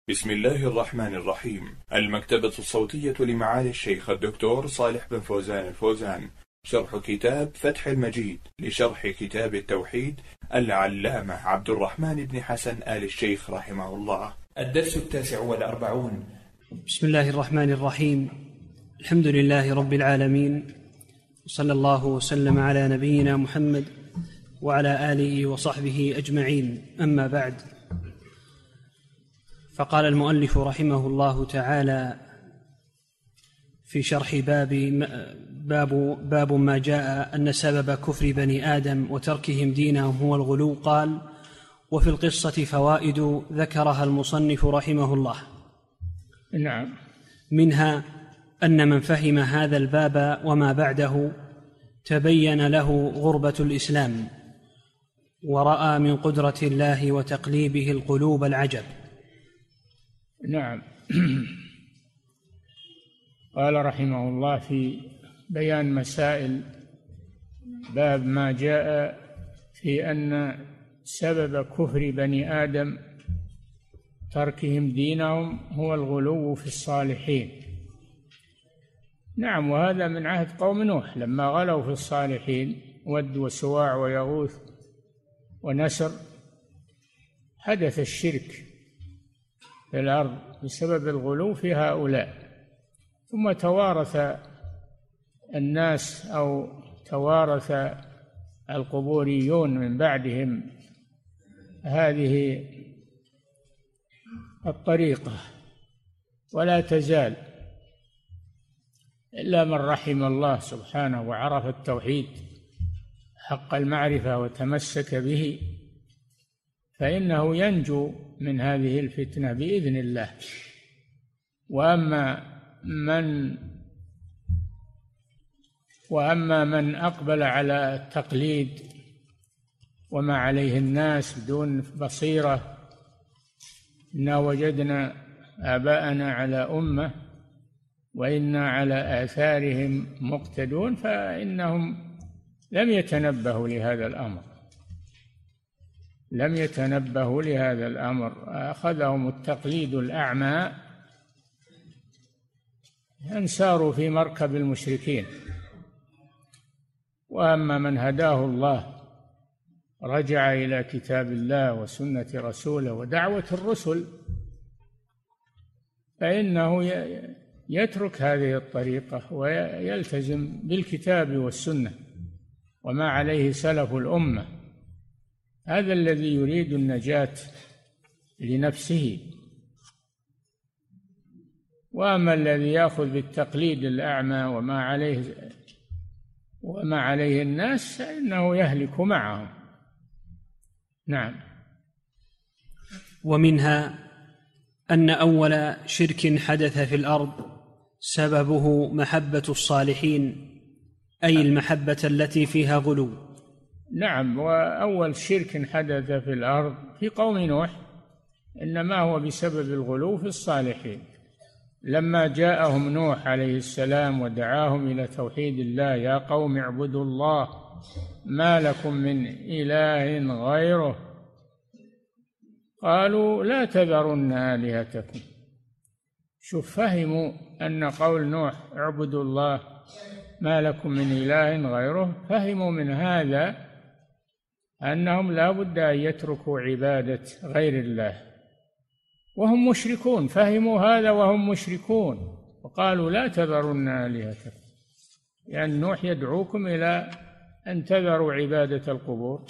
بسم الله الرحمن الرحيم. المكتبة الصوتية لمعالي الشيخ الدكتور صالح بن فوزان الفوزان، شرح كتاب فتح المجيد لشرح كتاب التوحيد العلامة عبد الرحمن بن حسن آل الشيخ رحمه الله. الدرس 49. بسم الله الرحمن الرحيم. الحمد لله رب العالمين، وصلى الله وسلم على نبينا محمد وعلى آله وصحبه أجمعين، أما بعد. فقال المؤلف رحمه الله تعالى في شرح باب ما جاء أن سبب كفر بني آدم وتركهم دينهم هو الغلو. قال: وفي القصة فوائد ذكرها المصنف رحمه الله. نعم. منها أن من فهم هذا الباب وما بعده تبين له غربة الإسلام، ورأى من قدرة الله وتقليبه القلوب العجب. نعم. قال رحمه الله في بيان مسائل باب ما جاء في أن سبب كفر بني آدم تركهم دينهم هو الغلو في الصالحين. نعم، وهذا من عهد قوم نوح لما غلوا في الصالحين، ود وسواع ويغوث ونسر، حدث الشرك في الأرض بسبب الغلو في هؤلاء. ثم توارث الناس أو توارث القبوريون من بعدهم هذه الطريقة، ولا تزال إلا من رحم الله سبحانه وعرف التوحيد حق المعرفة وتمسك به، فإنه ينجو من هذه الفتنة بإذن الله. وأما من أقبل على التقليد وما عليه الناس بدون بصيرة، إنا وجدنا آباءنا على أمة وإنا على آثارهم مقتدون، فإنهم لم يتنبهوا لهذا الأمر، أخذهم التقليد الأعمى، انساروا في مركب المشركين. وأما من هداه الله رجع إلى كتاب الله وسنة رسوله ودعوة الرسل، فإنه يترك هذه الطريقة ويلتزم بالكتاب والسنة وما عليه سلف الأمة. هذا الذي يريد النجاة لنفسه. وأما الذي يأخذ بالتقليد الأعمى وما عليه الناس فإنه يهلك معهم. نعم. ومنها أن أول شرك حدث في الأرض سببه محبة الصالحين، أي المحبة التي فيها غلو. نعم. وأول شرك حدث في الأرض في قوم نوح إنما هو بسبب الغلو في الصالحين. لما جاءهم نوح عليه السلام ودعاهم إلى توحيد الله: يا قوم اعبدوا الله ما لكم من إله غيره، قالوا لا تذرن آلهتكم. شوف، فهموا أن قول نوح اعبدوا الله ما لكم من إله غيره، فهموا من هذا أنهم لا بد أن يتركوا عبادة غير الله وهم مشركون. فهموا هذا وهم مشركون، وقالوا لا تذرن آلهتكم، يعني نوح يدعوكم إلى أن تذروا عبادة القبور.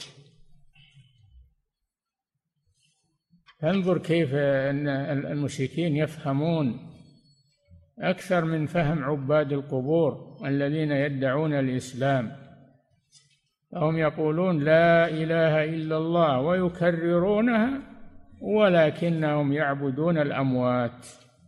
فانظر كيف أن المشركين يفهمون أكثر من فهم عباد القبور الذين يدعون الإسلام. فهم يقولون لا إله إلا الله ويكررونها، ولكنهم يعبدون الأموات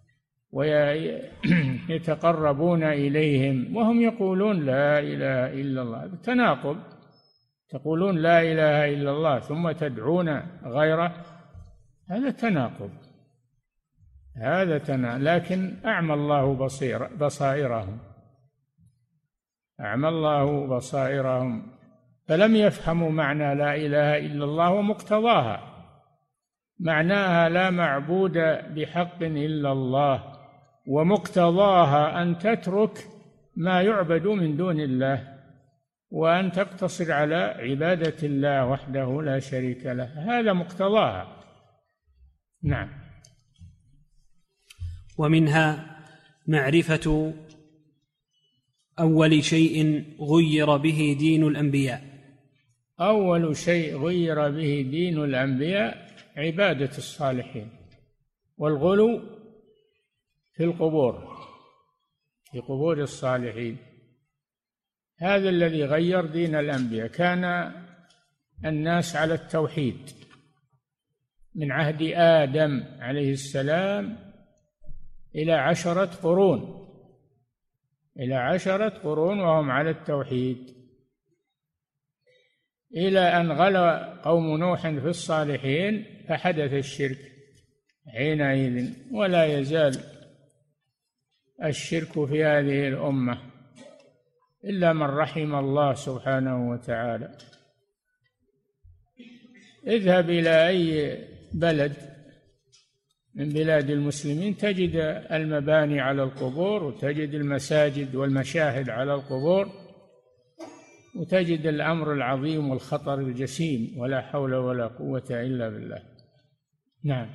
ويتقربون إليهم وهم يقولون لا إله إلا الله. تناقض، تقولون لا إله إلا الله ثم تدعون غيره، هذا تناقض. لكن أعمى الله بصائرهم فلم يفهموا معنى لا إله إلا الله ومقتضاها. معناها لا معبود بحق إلا الله، ومقتضاها أن تترك ما يعبد من دون الله وأن تقتصر على عبادة الله وحده لا شريك له، هذا مقتضاها. نعم. ومنها معرفة أول شيء غير به دين الأنبياء. أول شيء غير به دين الأنبياء عبادة الصالحين والغلو في القبور، في قبور الصالحين، هذا الذي غير دين الأنبياء. كان الناس على التوحيد من عهد آدم عليه السلام إلى 10 قرون، إلى 10 قرون وهم على التوحيد، إلى أن غلا قوم نوح في الصالحين فحدث الشرك حينئذ، ولا يزال الشرك في هذه الأمة إلا من رحم الله سبحانه وتعالى. اذهب إلى أي بلد من بلاد المسلمين تجد المباني على القبور، وتجد المساجد والمشاهد على القبور، وتجد الأمر العظيم والخطر الجسيم، ولا حول ولا قوة إلا بالله. نعم.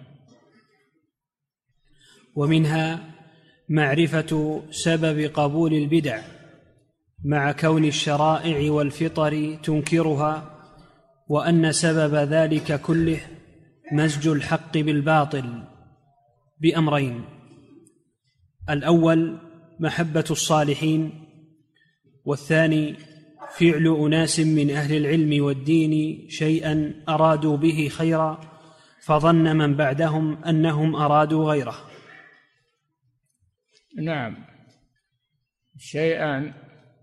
ومنها معرفة سبب قبول البدع مع كون الشرائع والفطر تنكرها، وأن سبب ذلك كله مزج الحق بالباطل بأمرين: الأول محبة الصالحين، والثاني فعل أناس من أهل العلم والدين شيئا أرادوا به خيرا فظن من بعدهم أنهم أرادوا غيره. نعم. شيئا: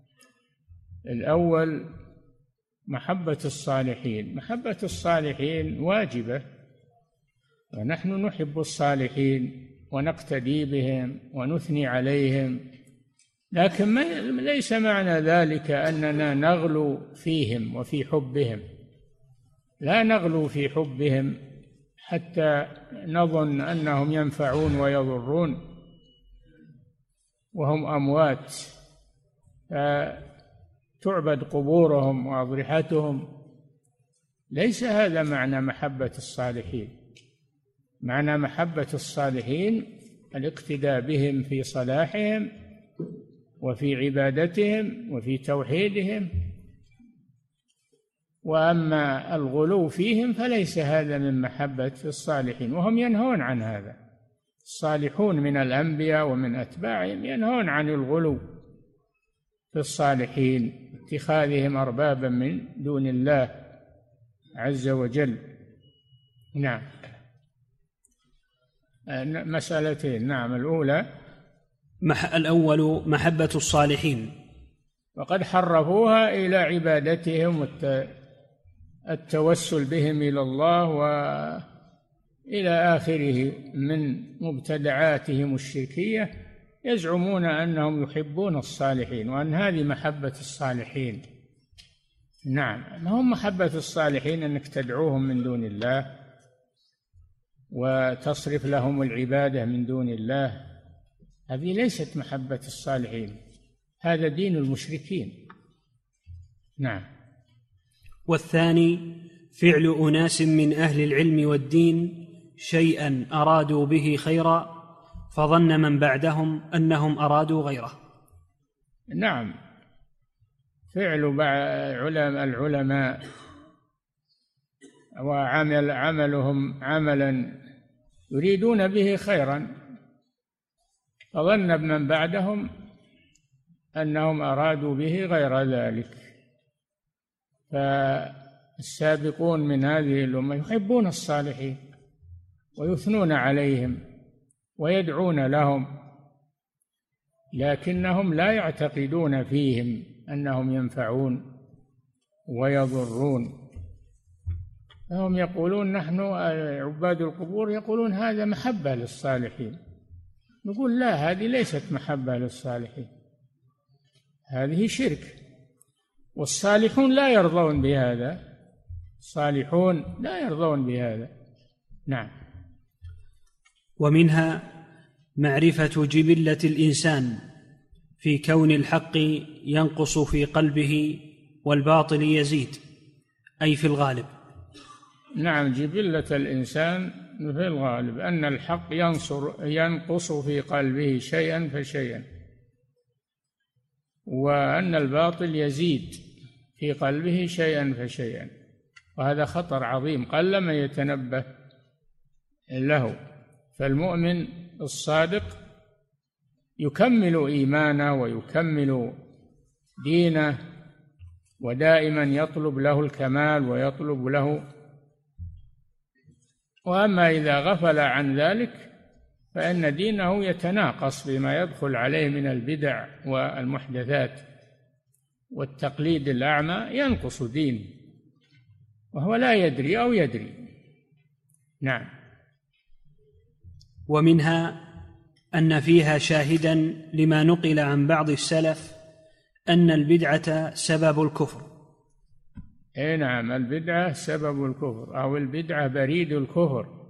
الأول محبة الصالحين. محبة الصالحين واجبة، ونحن نحب الصالحين ونقتدي بهم ونثني عليهم، لكن ليس معنى ذلك أننا نغلو فيهم وفي حبهم، لا نغلو في حبهم حتى نظن أنهم ينفعون ويضرون وهم أموات تعبد قبورهم وأضرحتهم. ليس هذا معنى محبة الصالحين. معنى محبة الصالحين الاقتداء بهم في صلاحهم وفي عبادتهم وفي توحيدهم، وأما الغلو فيهم فليس هذا من محبة الصالحين، وهم ينهون عن هذا. الصالحون من الأنبياء ومن أتباعهم ينهون عن الغلو في الصالحين، اتخاذهم أربابا من دون الله عز وجل. نعم. مسألتين. نعم. الأول محبة الصالحين، وقد حرفوها إلى عبادتهم والتوسل بهم إلى الله وإلى آخره من مبتدعاتهم الشركية، يزعمون أنهم يحبون الصالحين وأن هذه محبة الصالحين. نعم. ما هم محبة الصالحين أنك تدعوهم من دون الله وتصرف لهم العبادة من دون الله، هذه ليست محبة الصالحين، هذا دين المشركين. نعم. والثاني فعل أناس من أهل العلم والدين شيئا أرادوا به خيرا فظن من بعدهم أنهم أرادوا غيره. نعم. فعل العلماء وعملهم عملا يريدون به خيرا، فظن من بعدهم أنهم أرادوا به غير ذلك. فالسابقون من هذه الأمة يحبون الصالحين ويثنون عليهم ويدعون لهم، لكنهم لا يعتقدون فيهم أنهم ينفعون ويضرون. فهم يقولون نحن عباد القبور يقولون هذا محبة للصالحين، نقول لا، هذه ليست محبة للصالحين، هذه شرك، والصالحون لا يرضون بهذا، الصالحون لا يرضون بهذا، نعم. ومنها معرفة جبلة الإنسان في كون الحق ينقص في قلبه والباطل يزيد، أي في الغالب. نعم، جبلة الإنسان في الغالب أن الحق ينقص في قلبه شيئا فشيئا، وأن الباطل يزيد في قلبه شيئا فشيئا، وهذا خطر عظيم قلما يتنبه له. فالمؤمن الصادق يكمل إيمانه ويكمل دينه، ودائما يطلب له الكمال ويطلب له. وأما إذا غفل عن ذلك فإن دينه يتناقص بما يدخل عليه من البدع والمحدثات والتقليد الأعمى، ينقص دينه وهو لا يدري أو يدري. نعم. ومنها أن فيها شاهدا لما نقل عن بعض السلف أن البدعة سبب الكفر. أي نعم، البدعة سبب الكفر، أو البدعة بريد الكفر،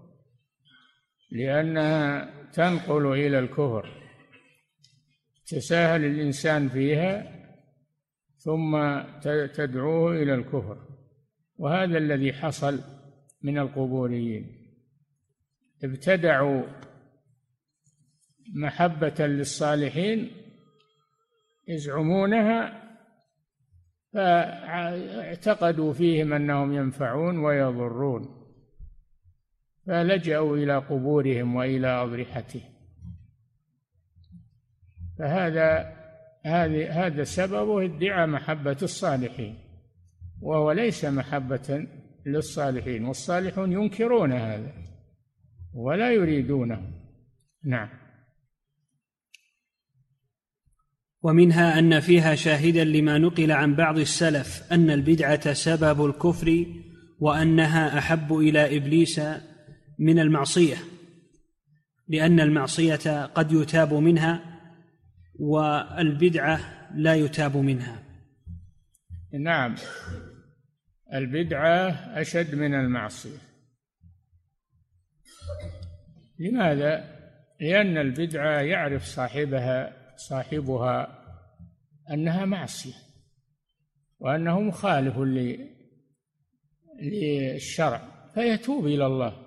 لأنها تنقل إلى الكفر، تساهل الإنسان فيها ثم تدعوه إلى الكفر. وهذا الذي حصل من القبوريين، ابتدعوا محبة للصالحين يزعمونها، فاعتقدوا فيهم أنهم ينفعون ويضرون، فلجأوا إلى قبورهم وإلى أضرحتهم. هذا سببه ادعاء محبة الصالحين، وهو ليس محبة للصالحين، والصالحون ينكرون هذا ولا يريدونه. نعم. ومنها أن فيها شاهدا لما نقل عن بعض السلف أن البدعة سبب الكفر، وأنها أحب إلى إبليس من المعصية، لأن المعصية قد يتاب منها والبدعة لا يتاب منها. نعم، البدعة أشد من المعصية. لماذا؟ لأن البدعة يعرف صاحبها أنها معصية وأنه مخالف للشرع، فيتوب إلى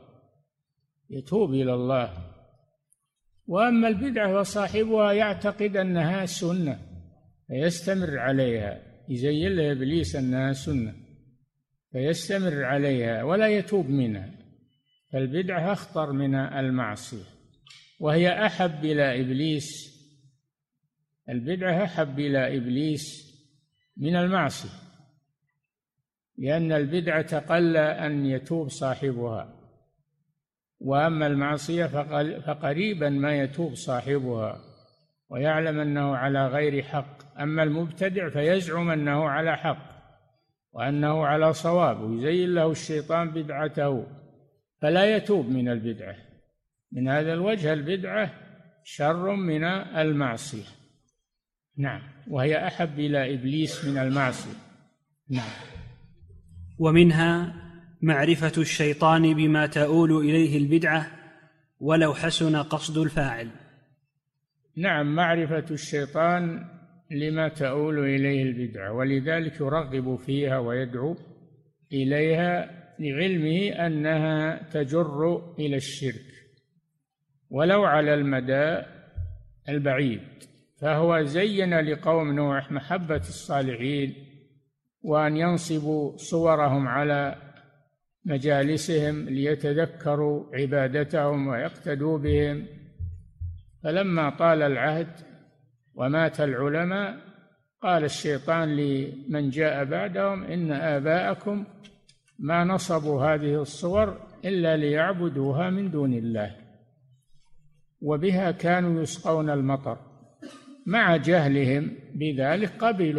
الله. وأما البدعة فصاحبها يعتقد أنها سنة فيستمر عليها، يزين له إبليس أنها سنة فيستمر عليها ولا يتوب منها. فالبدعة أخطر من المعصية، وهي أحب إلى إبليس. البدعة أحب إلى إبليس من المعصية، لأن البدعة قل أن يتوب صاحبها، وأما المعصية فقريبا ما يتوب صاحبها ويعلم أنه على غير حق. أما المبتدع فيزعم أنه على حق وأنه على صواب، ويزين له الشيطان بدعته فلا يتوب من البدعة. من هذا الوجه البدعة شر من المعصية. نعم، وهي أحب إلى إبليس من المعصية. نعم. ومنها معرفة الشيطان بما تؤول إليه البدعة ولو حسن قصد الفاعل. نعم، معرفة الشيطان لما تؤول إليه البدعة، ولذلك يرغب فيها ويدعو إليها لعلمه أنها تجر إلى الشرك ولو على المدى البعيد. فهو زين لقوم نوح محبة الصالحين وأن ينصبوا صورهم على مجالسهم ليتذكروا عبادتهم ويقتدوا بهم. فلما طال العهد ومات العلماء قال الشيطان لمن جاء بعدهم إن آباءكم ما نصبوا هذه الصور إلا ليعبدوها من دون الله، وبها كانوا يسقون المطر. مع جهلهم بذلك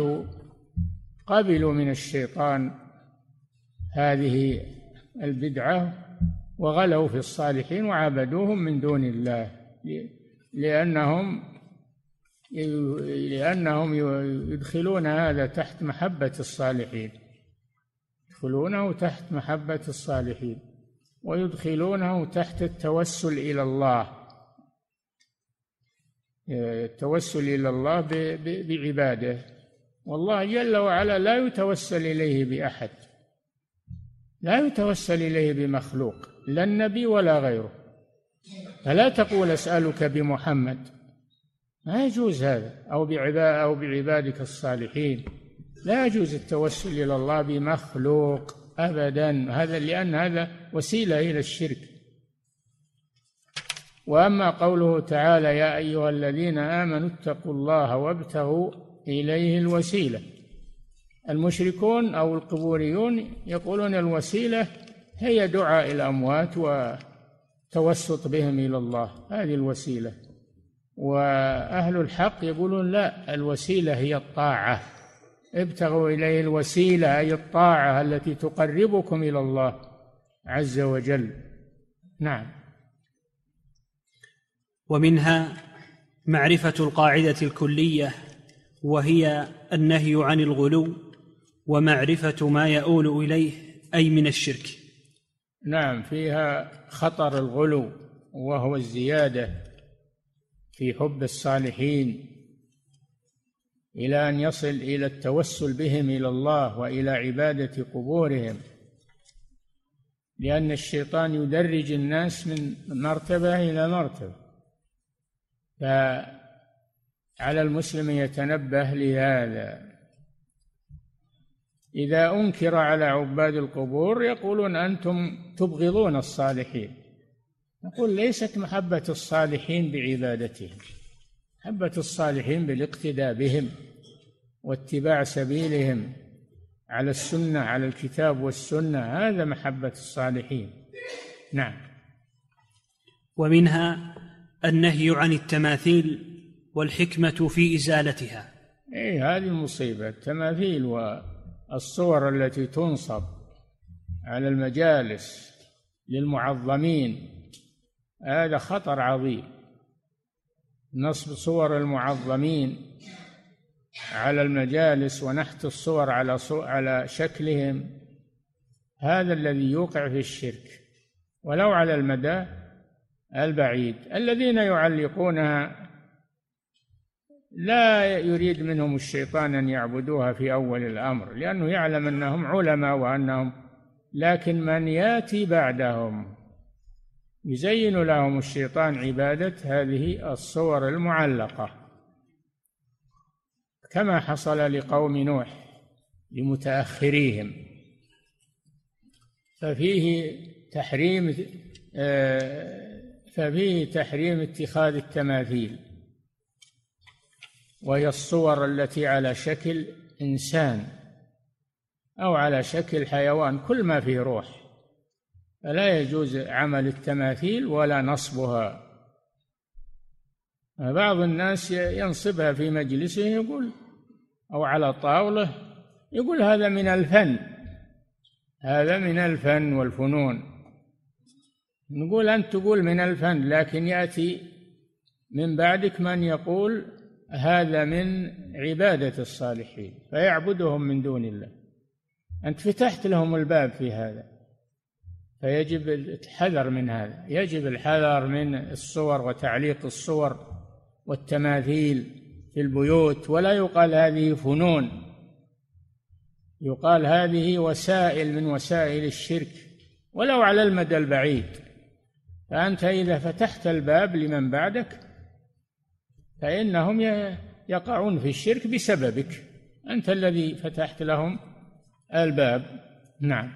قبلوا من الشيطان هذه البدعة وغلوا في الصالحين وعبدوهم من دون الله، لأنهم يدخلون هذا تحت محبة الصالحين، يدخلونه تحت محبة الصالحين. ويدخلونه تحت التوسل إلى الله، التوسل إلى الله بعباده. والله جل وعلا لا يتوسل إليه بأحد، لا يتوسل إليه بمخلوق، لا النبي ولا غيره. فلا تقول أسألك بمحمد، ما يجوز هذا، أو بعبادك الصالحين. لا يجوز التوسل إلى الله بمخلوق أبدا، هذا لأن هذا وسيلة إلى الشرك. وأما قوله تعالى يا أيها الذين آمنوا اتقوا الله وابتغوا إليه الوسيلة، المشركون أو القبوريون يقولون الوسيلة هي دعاء الأموات وتوسط بهم إلى الله، هذه الوسيلة. وأهل الحق يقولون لا، الوسيلة هي الطاعة، ابتغوا إليه الوسيلة أي الطاعة التي تقربكم إلى الله عز وجل. نعم. ومنها معرفة القاعدة الكلية، وهي النهي عن الغلو، ومعرفة ما يؤول إليه أي من الشرك. نعم، فيها خطر الغلو، وهو الزيادة في حب الصالحين إلى أن يصل إلى التوسل بهم إلى الله وإلى عبادة قبورهم، لأن الشيطان يدرج الناس من مرتبة إلى مرتبة، فعلى المسلم يتنبه لهذا. إذا أنكر على عباد القبور يقولون أنتم تبغضون الصالحين. نقول ليست محبة الصالحين بعبادتهم، محبة الصالحين بالاقتداء بهم واتباع سبيلهم على السنة، على الكتاب والسنة، هذا محبة الصالحين. نعم. ومنها النهي عن التماثيل والحكمة في إزالتها. هذه المصيبة، التماثيل والصور التي تنصب على المجالس للمعظمين، هذا خطر عظيم. نصب صور المعظمين على المجالس ونحت الصور على شكلهم، هذا الذي يوقع في الشرك ولو على المدى البعيد. الذين يعلقونها لا يريد منهم الشيطان أن يعبدوها في أول الأمر، لأنه يعلم أنهم علماء وأنهم، لكن من يأتي بعدهم يزين لهم الشيطان عبادة هذه الصور المعلقة، كما حصل لقوم نوح لمتأخريهم. ففيه تحريم اتخاذ التماثيل، وهي الصور التي على شكل إنسان أو على شكل حيوان، كل ما فيه روح، فلا يجوز عمل التماثيل ولا نصبها. بعض الناس ينصبها في مجلسه يقول، أو على طاولة، يقول هذا من الفن، هذا من الفن والفنون. نقول أنت تقول من الفن، لكن يأتي من بعدك من يقول هذا من عبادة الصالحين فيعبدهم من دون الله. أنت فتحت لهم الباب في هذا، فيجب الحذر من هذا، يجب الحذر من الصور وتعليق الصور والتماثيل في البيوت. ولا يقال هذه فنون، يقال هذه وسائل من وسائل الشرك ولو على المدى البعيد. فأنت إذا فتحت الباب لمن بعدك فإنهم يقعون في الشرك بسببك، أنت الذي فتحت لهم الباب. نعم.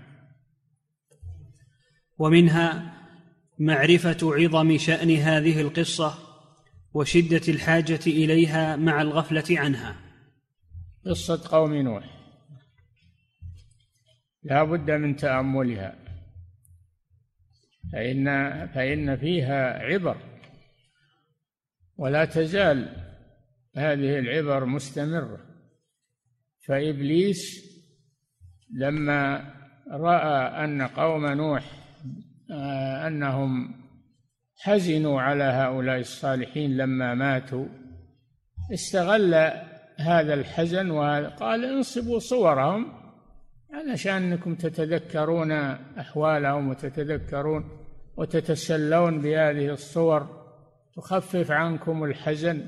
ومنها معرفة عظم شأن هذه القصة وشدة الحاجة إليها مع الغفلة عنها. قصة قوم نوح لا بد من تأملها، فإن فيها عبر، ولا تزال هذه العبر مستمرة. فإبليس لما رأى أن قوم نوح أنهم حزنوا على هؤلاء الصالحين لما ماتوا، استغل هذا الحزن وقال انصبوا صورهم علشان أنكم تتذكرون أحوالهم وتتذكرون وتتسلون بهذه الصور تخفف عنكم الحزن.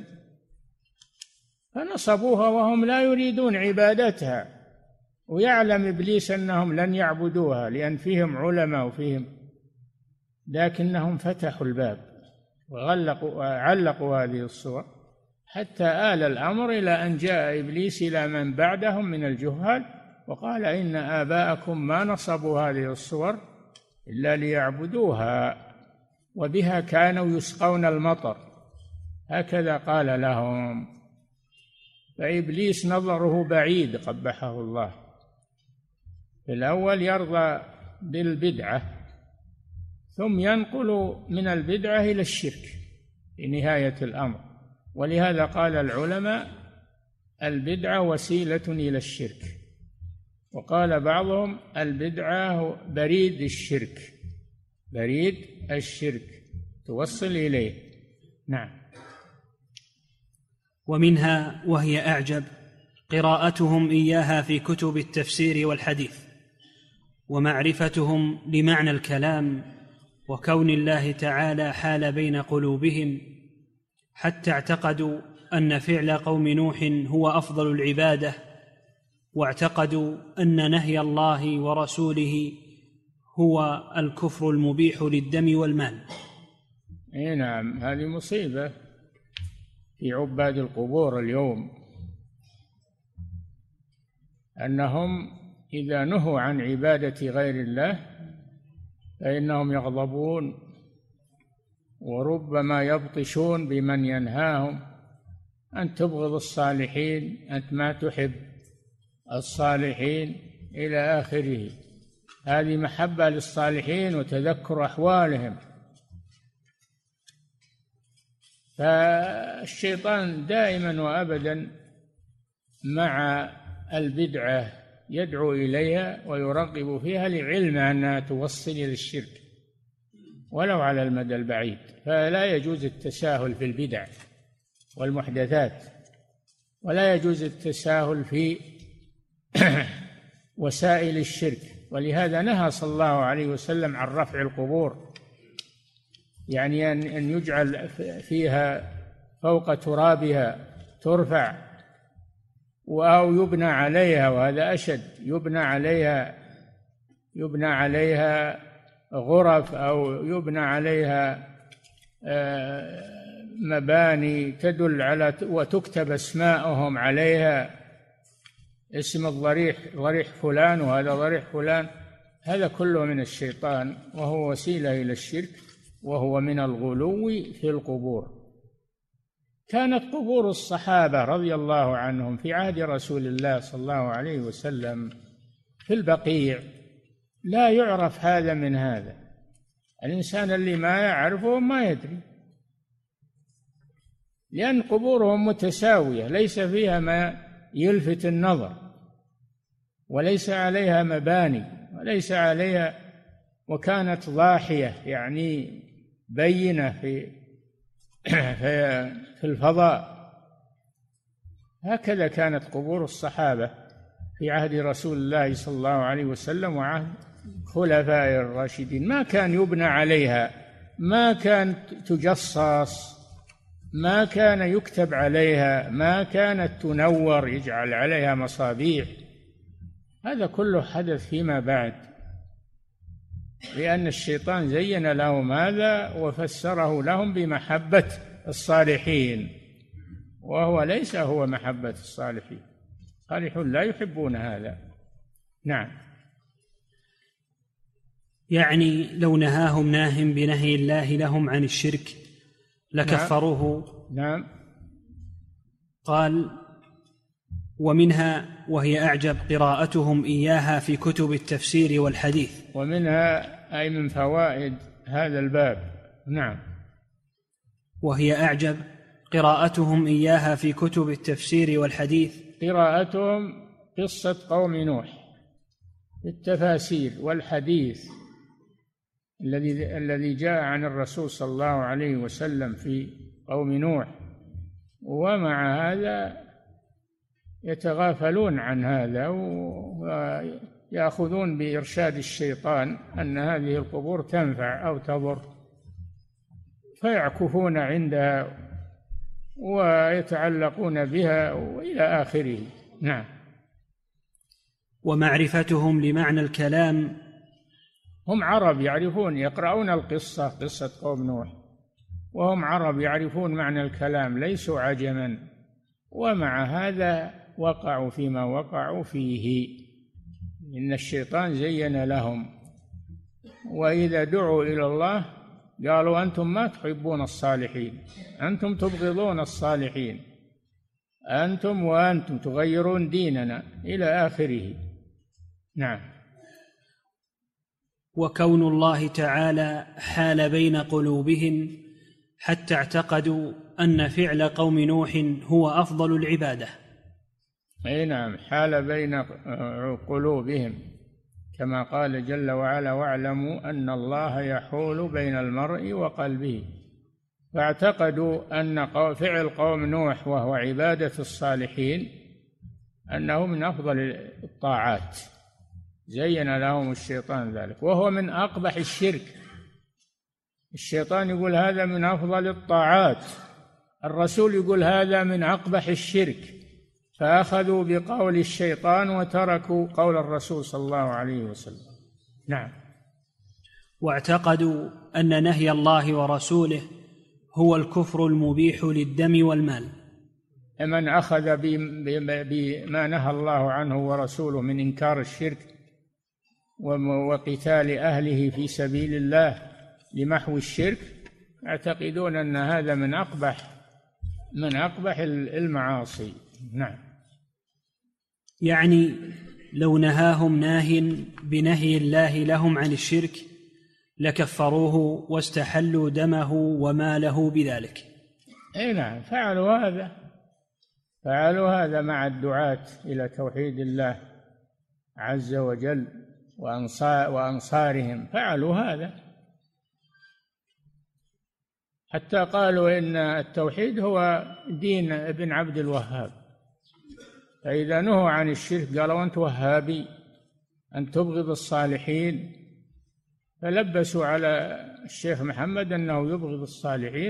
فنصبوها وهم لا يريدون عبادتها، ويعلم إبليس أنهم لن يعبدوها لأن فيهم علماء وفيهم، لكنهم فتحوا الباب وعلقوا هذه الصور حتى آل الأمر إلى أن جاء إبليس إلى من بعدهم من الجهال وقال إن آباءكم ما نصبوا هذه الصور إلا ليعبدوها وبها كانوا يسقون المطر، هكذا قال لهم. فإبليس نظره بعيد قبحه الله، في الأول يرضى بالبدعة ثم ينقل من البدعة إلى الشرك في نهاية الأمر، ولهذا قال العلماء البدعة وسيلة إلى الشرك، وقال بعضهم البدعة بريد الشرك، بريد الشرك توصل إليه. نعم. ومنها وهي أعجب قراءتهم إياها في كتب التفسير والحديث، ومعرفتهم لمعنى الكلام، وكون الله تعالى حال بين قلوبهم حتى اعتقدوا أن فعل قوم نوح هو أفضل العبادة، واعتقدوا أن نهي الله ورسوله هو الكفر المبيح للدم والمال. نعم، هذه مصيبة في عباد القبور اليوم، أنهم إذا نهوا عن عبادة غير الله فإنهم يغضبون وربما يبطشون بمن ينهاهم. أنت تبغض الصالحين، أنت ما تحب الصالحين إلى آخره. هذه محبة للصالحين وتذكر أحوالهم. فالشيطان دائما وأبدا مع البدعة يدعو إليها ويرغب فيها لعلم أنها توصل إلى الشرك ولو على المدى البعيد. فلا يجوز التساهل في البدع والمحدثات، ولا يجوز التساهل في وسائل الشرك، ولهذا نهى صلى الله عليه وسلم عن رفع القبور، يعني أن يجعل فيها فوق ترابها ترفع أو يبنى عليها، وهذا أشد، يبنى عليها غرف أو يبنى عليها مباني تدل على وتكتب أسماءهم عليها، اسم ضريح فلان وهذا ضريح فلان. هذا كله من الشيطان وهو وسيلة إلى الشرك وهو من الغلو في القبور. كانت قبور الصحابة رضي الله عنهم في عهد رسول الله صلى الله عليه وسلم في البقيع لا يعرف هذا من هذا. الإنسان اللي ما يعرفه ما يدري، لأن قبورهم متساوية ليس فيها ما يلفت النظر، وليس عليها مباني، وليس عليها، وكانت ضاحية يعني بينة في الفضاء. هكذا كانت قبور الصحابة في عهد رسول الله صلى الله عليه وسلم وعهد خلفاء الراشدين. ما كان يبنى عليها، ما كان تجصص، ما كان يكتب عليها، ما كانت تنور يجعل عليها مصابيح. هذا كله حدث فيما بعد، لأن الشيطان زين لهم هذا وفسره لهم بمحبة الصالحين، وهو ليس هو محبة الصالحين. الصالحون لا يحبون هذا. نعم. يعني لو نهاهم ناه بنهي الله لهم عن الشرك لكفروه. نعم. قال: ومنها وهي أعجب قراءتهم إياها في كتب التفسير والحديث. ومنها أي من فوائد هذا الباب. نعم. وهي أعجب قراءتهم إياها في كتب التفسير والحديث. قراءتهم قصة قوم نوح في التفاسير والحديث الذي جاء عن الرسول صلى الله عليه وسلم في قوم نوح، ومع هذا يتغافلون عن هذا يأخذون بإرشاد الشيطان أن هذه القبور تنفع أو تضر، فيعكفون عندها ويتعلقون بها وإلى آخره. نعم. ومعرفتهم لمعنى الكلام، هم عرب يعرفون، يقرؤون قصة قوم نوح، وهم عرب يعرفون معنى الكلام، ليسوا عجما، ومع هذا وقعوا فيما وقعوا فيه، إن الشيطان زين لهم. وإذا دعوا إلى الله قالوا أنتم ما تحبون الصالحين، أنتم تبغضون الصالحين، أنتم وأنتم تغيرون ديننا إلى آخره. نعم. وكون الله تعالى حال بين قلوبهم حتى اعتقدوا أن فعل قوم نوح هو أفضل العبادة. أي نعم، حال بين قلوبهم، كما قال جل وعلا: واعلموا أن الله يحول بين المرء وقلبه. فاعتقدوا أن فعل قوم نوح وهو عبادة الصالحين أنه من أفضل الطاعات، زين لهم الشيطان ذلك، وهو من أقبح الشرك. الشيطان يقول هذا من أفضل الطاعات، الرسول يقول هذا من أقبح الشرك، فأخذوا بقول الشيطان وتركوا قول الرسول صلى الله عليه وسلم. نعم. واعتقدوا أن نهي الله ورسوله هو الكفر المبيح للدم والمال. من أخذ بما نهى الله عنه ورسوله من إنكار الشرك وقتال أهله في سبيل الله لمحو الشرك، يعتقدون أن هذا من أقبح المعاصي. نعم. يعني لو نهاهم ناه بنهي الله لهم عن الشرك لكفروه واستحلوا دمه وماله بذلك. اي نعم، فعلوا هذا مع الدعاة إلى توحيد الله عز وجل وأنصارهم، فعلوا هذا حتى قالوا إن التوحيد هو دين ابن عبد الوهاب، فإذا نهوا عن الشرك قالوا أنت وهابي، أن تبغض الصالحين، فلبسوا على الشيخ محمد أنه يبغض الصالحين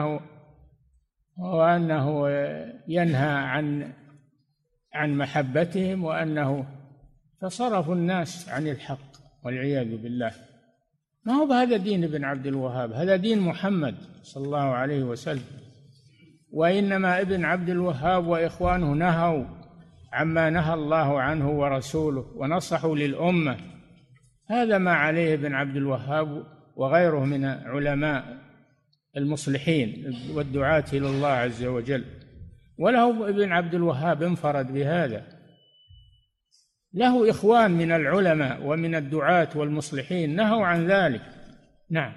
وأنه ينهى عن محبتهم، وأنه فصرفوا الناس عن الحق والعياذ بالله. ما هو بهذا دين ابن عبد الوهاب، هذا دين محمد صلى الله عليه وسلم. وإنما ابن عبد الوهاب وإخوانه نهوا عما نهى الله عنه ورسوله ونصحوا للأمة، هذا ما عليه ابن عبد الوهاب وغيره من علماء المصلحين والدعاة إلى الله عز وجل. وله ابن عبد الوهاب انفرد بهذا، له إخوان من العلماء ومن الدعاة والمصلحين نهوا عن ذلك. نعم.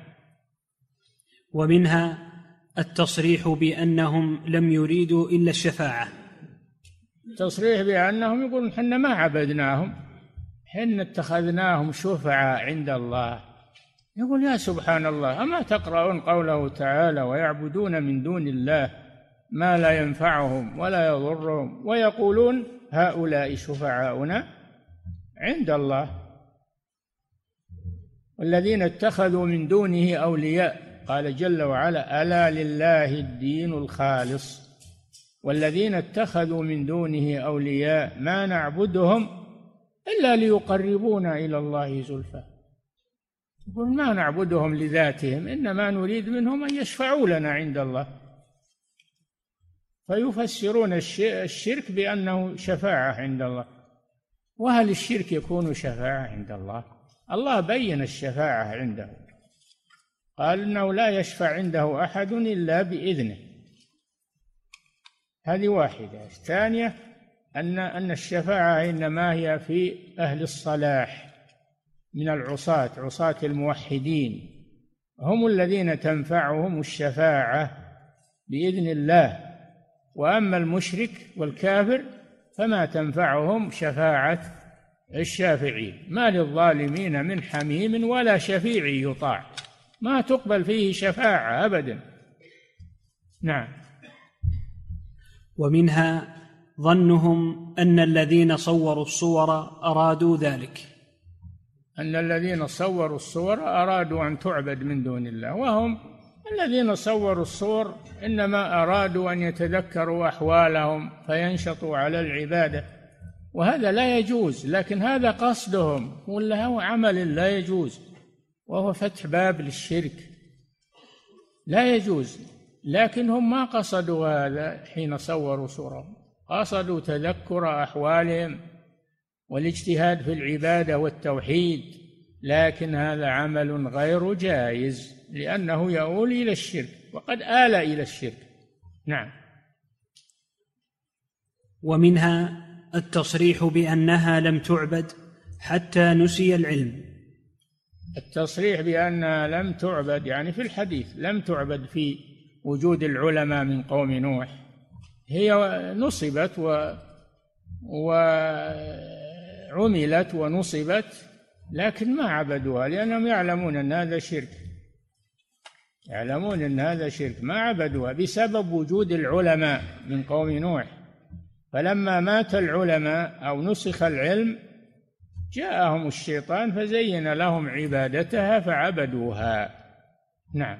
ومنها التصريح بأنهم لم يريدوا إلا الشفاعة، التصريح بأنهم يقولون حنا ما عبدناهم، حنا اتخذناهم شفعاء عند الله. يقول يا سبحان الله، أما تقرؤون قوله تعالى: ويعبدون من دون الله ما لا ينفعهم ولا يضرهم ويقولون هؤلاء شفعاؤنا عند الله والذين اتخذوا من دونه أولياء. قال جل وعلا: ألا لله الدين الخالص والذين اتخذوا من دونه أولياء ما نعبدهم إلا ليقربونا إلى الله زلفى. يقول ما نعبدهم لذاتهم، إنما نريد منهم أن يشفعوا لنا عند الله، فيفسرون الشرك بأنه شفاعة عند الله. وهل الشرك يكون شفاعة عند الله؟ الله بين الشفاعة عنده، قال إنه لا يشفع عنده أحد إلا بإذنه. هذه واحدة. الثانية أن الشفاعة إنما هي في أهل الصلاح من عصاة الموحدين، هم الذين تنفعهم الشفاعة بإذن الله. وأما المشرك والكافر فما تنفعهم شفاعة الشافعين. ما للظالمين من حميم ولا شفيع يطاع، ما تقبل فيه شفاعة أبدا. نعم. ومنها ظنهم أن الذين صوروا الصور أرادوا ذلك، أن الذين صوروا الصور أرادوا أن تعبد من دون الله، وهم الذين صوروا الصور إنما أرادوا أن يتذكروا أحوالهم فينشطوا على العبادة، وهذا لا يجوز، لكن هذا قصدهم، ولا هو عمل لا يجوز، وهو فتح باب للشرك لا يجوز. لكن هم ما قصدوا هذا حين صوروا صورهم، قصدوا تذكر أحوالهم والاجتهاد في العبادة والتوحيد، لكن هذا عمل غير جائز لأنه يؤول إلى الشرك، وقد آل إلى الشرك. نعم. ومنها التصريح بأنها لم تعبد حتى نسي العلم. التصريح بأنها لم تعبد يعني في الحديث لم تعبد في وجود العلماء من قوم نوح، هي نصبت وعملت ونصبت، لكن ما عبدوها لأنهم يعلمون أن هذا شرك، يعلمون أن هذا شرك، ما عبدوها بسبب وجود العلماء من قوم نوح. فلما مات العلماء أو نسخ العلم جاءهم الشيطان فزين لهم عبادتها فعبدوها. نعم.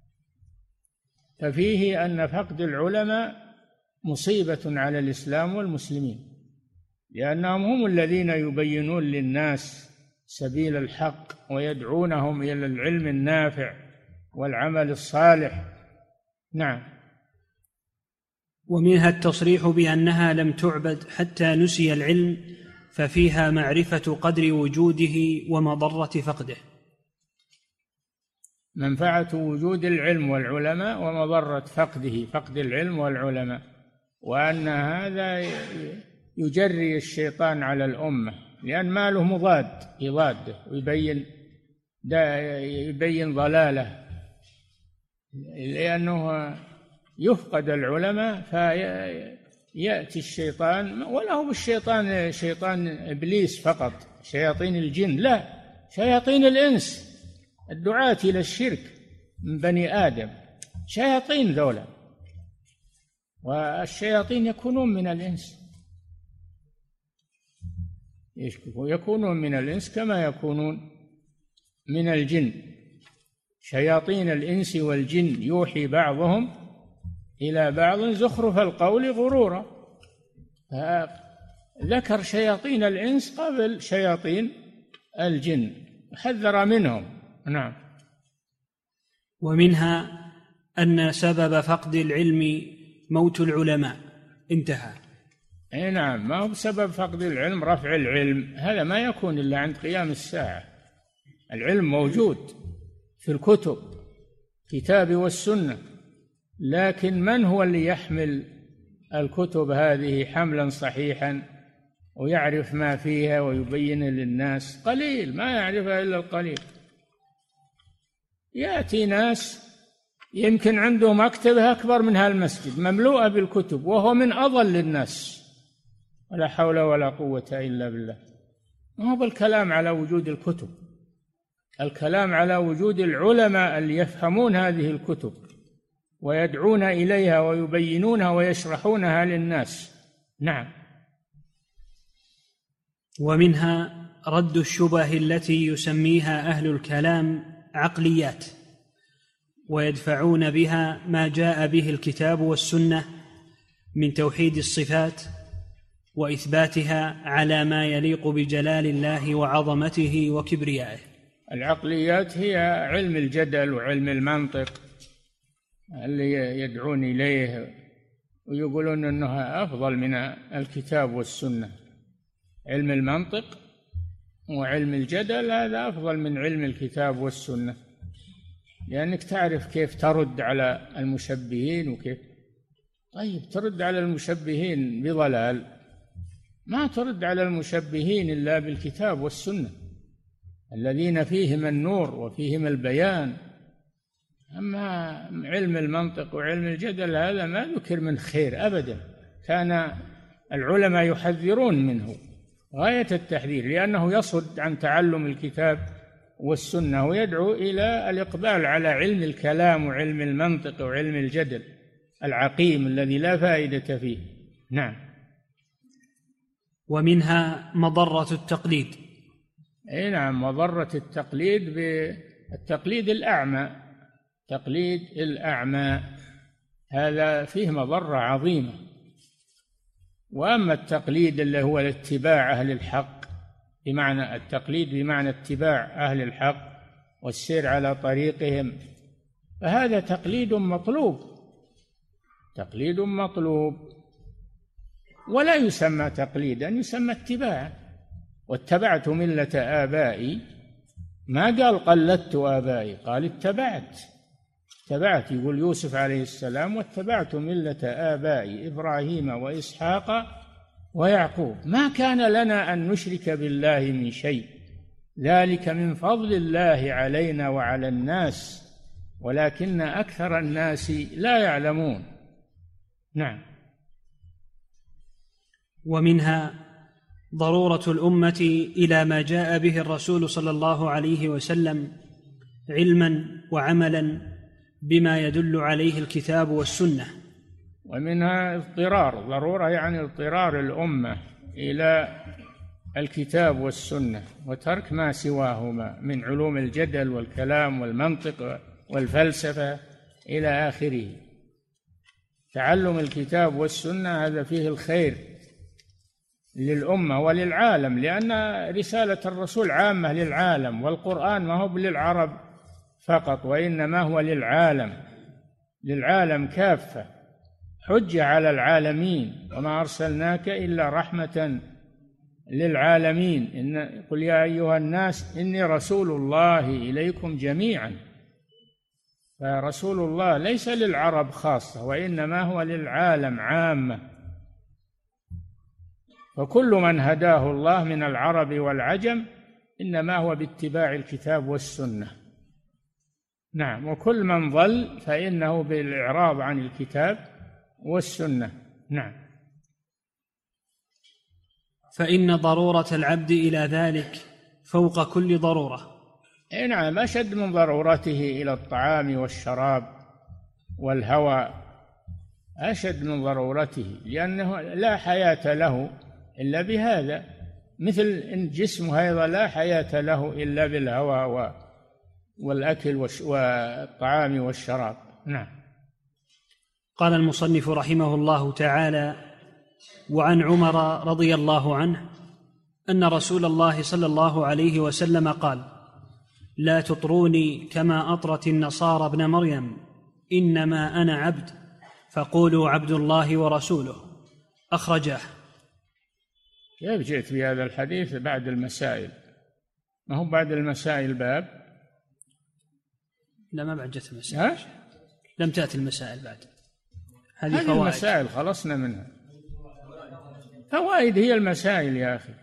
ففيه أن فقد العلماء مصيبة على الإسلام والمسلمين، لأنهم هم الذين يبينون للناس سبيل الحق ويدعونهم إلى العلم النافع والعمل الصالح. نعم. ومنها التصريح بأنها لم تعبد حتى نسي العلم، ففيها معرفة قدر وجوده ومضرة فقده. منفعة وجود العلم والعلماء ومضرة فقده، فقد العلم والعلماء، وأن هذا يجري الشيطان على الأمة، لأن ماله مضاد يضاده ويبين ضلاله، لأنه يفقد العلماء فيأتي الشيطان، ولا هو الشيطان شيطان إبليس فقط، شياطين الجن، لا، شياطين الإنس الدعاة إلى الشرك من بني آدم، شياطين ذولا، والشياطين يكونون من الإنس، يكونون من الإنس كما يكونون من الجن. شياطين الإنس والجن يوحي بعضهم إلى بعض زخرف القول غرورا، ذكر شياطين الإنس قبل شياطين الجن، حذر منهم. نعم. ومنها أن سبب فقد العلم موت العلماء. انتهى. أي نعم، ما هو بسبب فقد العلم رفع العلم، هذا ما يكون إلا عند قيام الساعة. العلم موجود في الكتب، الكتاب والسنة، لكن من هو اللي يحمل الكتب هذه حملا صحيحا ويعرف ما فيها ويبين للناس؟ قليل، ما يعرفها إلا القليل. يأتي ناس يمكن عنده مكتبة أكبر من هالمسجد مملوءة بالكتب، وهو من أضل الناس، ولا حول ولا قوة إلا بالله. ما هو بالكلام على وجود الكتب، الكلام على وجود العلماء اللي يفهمون هذه الكتب ويدعون إليها ويبينونها ويشرحونها للناس. نعم. ومنها رد الشبه التي يسميها أهل الكلام عقليات، ويدفعون بها ما جاء به الكتاب والسنة من توحيد الصفات وإثباتها على ما يليق بجلال الله وعظمته وكبريائه. العقليات هي علم الجدل وعلم المنطق اللي يدعون إليه ويقولون أنها أفضل من الكتاب والسنة. علم المنطق وعلم الجدل هذا أفضل من علم الكتاب والسنة، لأنك تعرف كيف ترد على المشبهين وكيف. طيب ترد على المشبهين بضلال، ما ترد على المشبهين إلا بالكتاب والسنة الذين فيهم النور وفيهم البيان. أما علم المنطق وعلم الجدل هذا ما ذكر من خير أبدا، كان العلماء يحذرون منه غاية التحذير، لأنه يصد عن تعلم الكتاب والسنة ويدعو إلى الإقبال على علم الكلام وعلم المنطق وعلم الجدل العقيم الذي لا فائدة فيه. نعم. ومنها مضرة التقليد. أي نعم، مضرة التقليد بالتقليد الأعمى. تقليد الأعمى هذا فيه مضرة عظيمة. وأما التقليد اللي هو الاتباع أهل الحق، بمعنى التقليد بمعنى اتباع أهل الحق والسير على طريقهم، فهذا تقليد مطلوب، تقليد مطلوب، ولا يسمى تقليدا، يسمى اتباعا. واتبعت ملة آبائي، ما قال قلدت آبائي، قال اتبعت. يقول يوسف عليه السلام واتبعت ملة آبائي إبراهيم وإسحاق ويعقوب ما كان لنا أن نشرك بالله من شيء، ذلك من فضل الله علينا وعلى الناس ولكن أكثر الناس لا يعلمون. نعم. ومنها ضرورة الأمة إلى ما جاء به الرسول صلى الله عليه وسلم علما وعملا بما يدل عليه الكتاب والسنة. ومنها اضطرار، ضرورة يعني اضطرار الأمة إلى الكتاب والسنة وترك ما سواهما من علوم الجدل والكلام والمنطق والفلسفة إلى آخره. تعلم الكتاب والسنة هذا فيه الخير للأمة وللعالم، لأن رسالة الرسول عامة للعالم، والقرآن ما هو للعرب فقط وإنما هو للعالم كافة، حجة على العالمين، وما أرسلناك إلا رحمة للعالمين. قل يا أيها الناس إني رسول الله إليكم جميعا. فرسول الله ليس للعرب خاصة وإنما هو للعالم عامة، وكل من هداه الله من العرب والعجم إنما هو باتباع الكتاب والسنة. نعم. وكل من ضل فإنه بالإعراض عن الكتاب والسنة. نعم. فإن ضرورة العبد إلى ذلك فوق كل ضرورة. نعم، أشد من ضرورته إلى الطعام والشراب والهواء، أشد من ضرورته، لأنه لا حياة له إلا بهذا، مثل إن جسمه أيضا لا حياة له إلا بالهواء والأكل والطعام والشراب. نعم. قال المصنف رحمه الله تعالى: وعن عمر رضي الله عنه أن رسول الله صلى الله عليه وسلم قال: لا تطروني كما أطرت النصارى ابن مريم، إنما أنا عبد فقولوا عبد الله ورسوله. أخرجه. كيف جئت بهذا الحديث بعد المسائل؟ ما هو بعد المسائل باب؟ لا، ما بعد جت المسائل. لم تأتي المسائل بعد. هذه فوائد. المسائل خلصنا منها. فوائد هي المسائل يا أخي.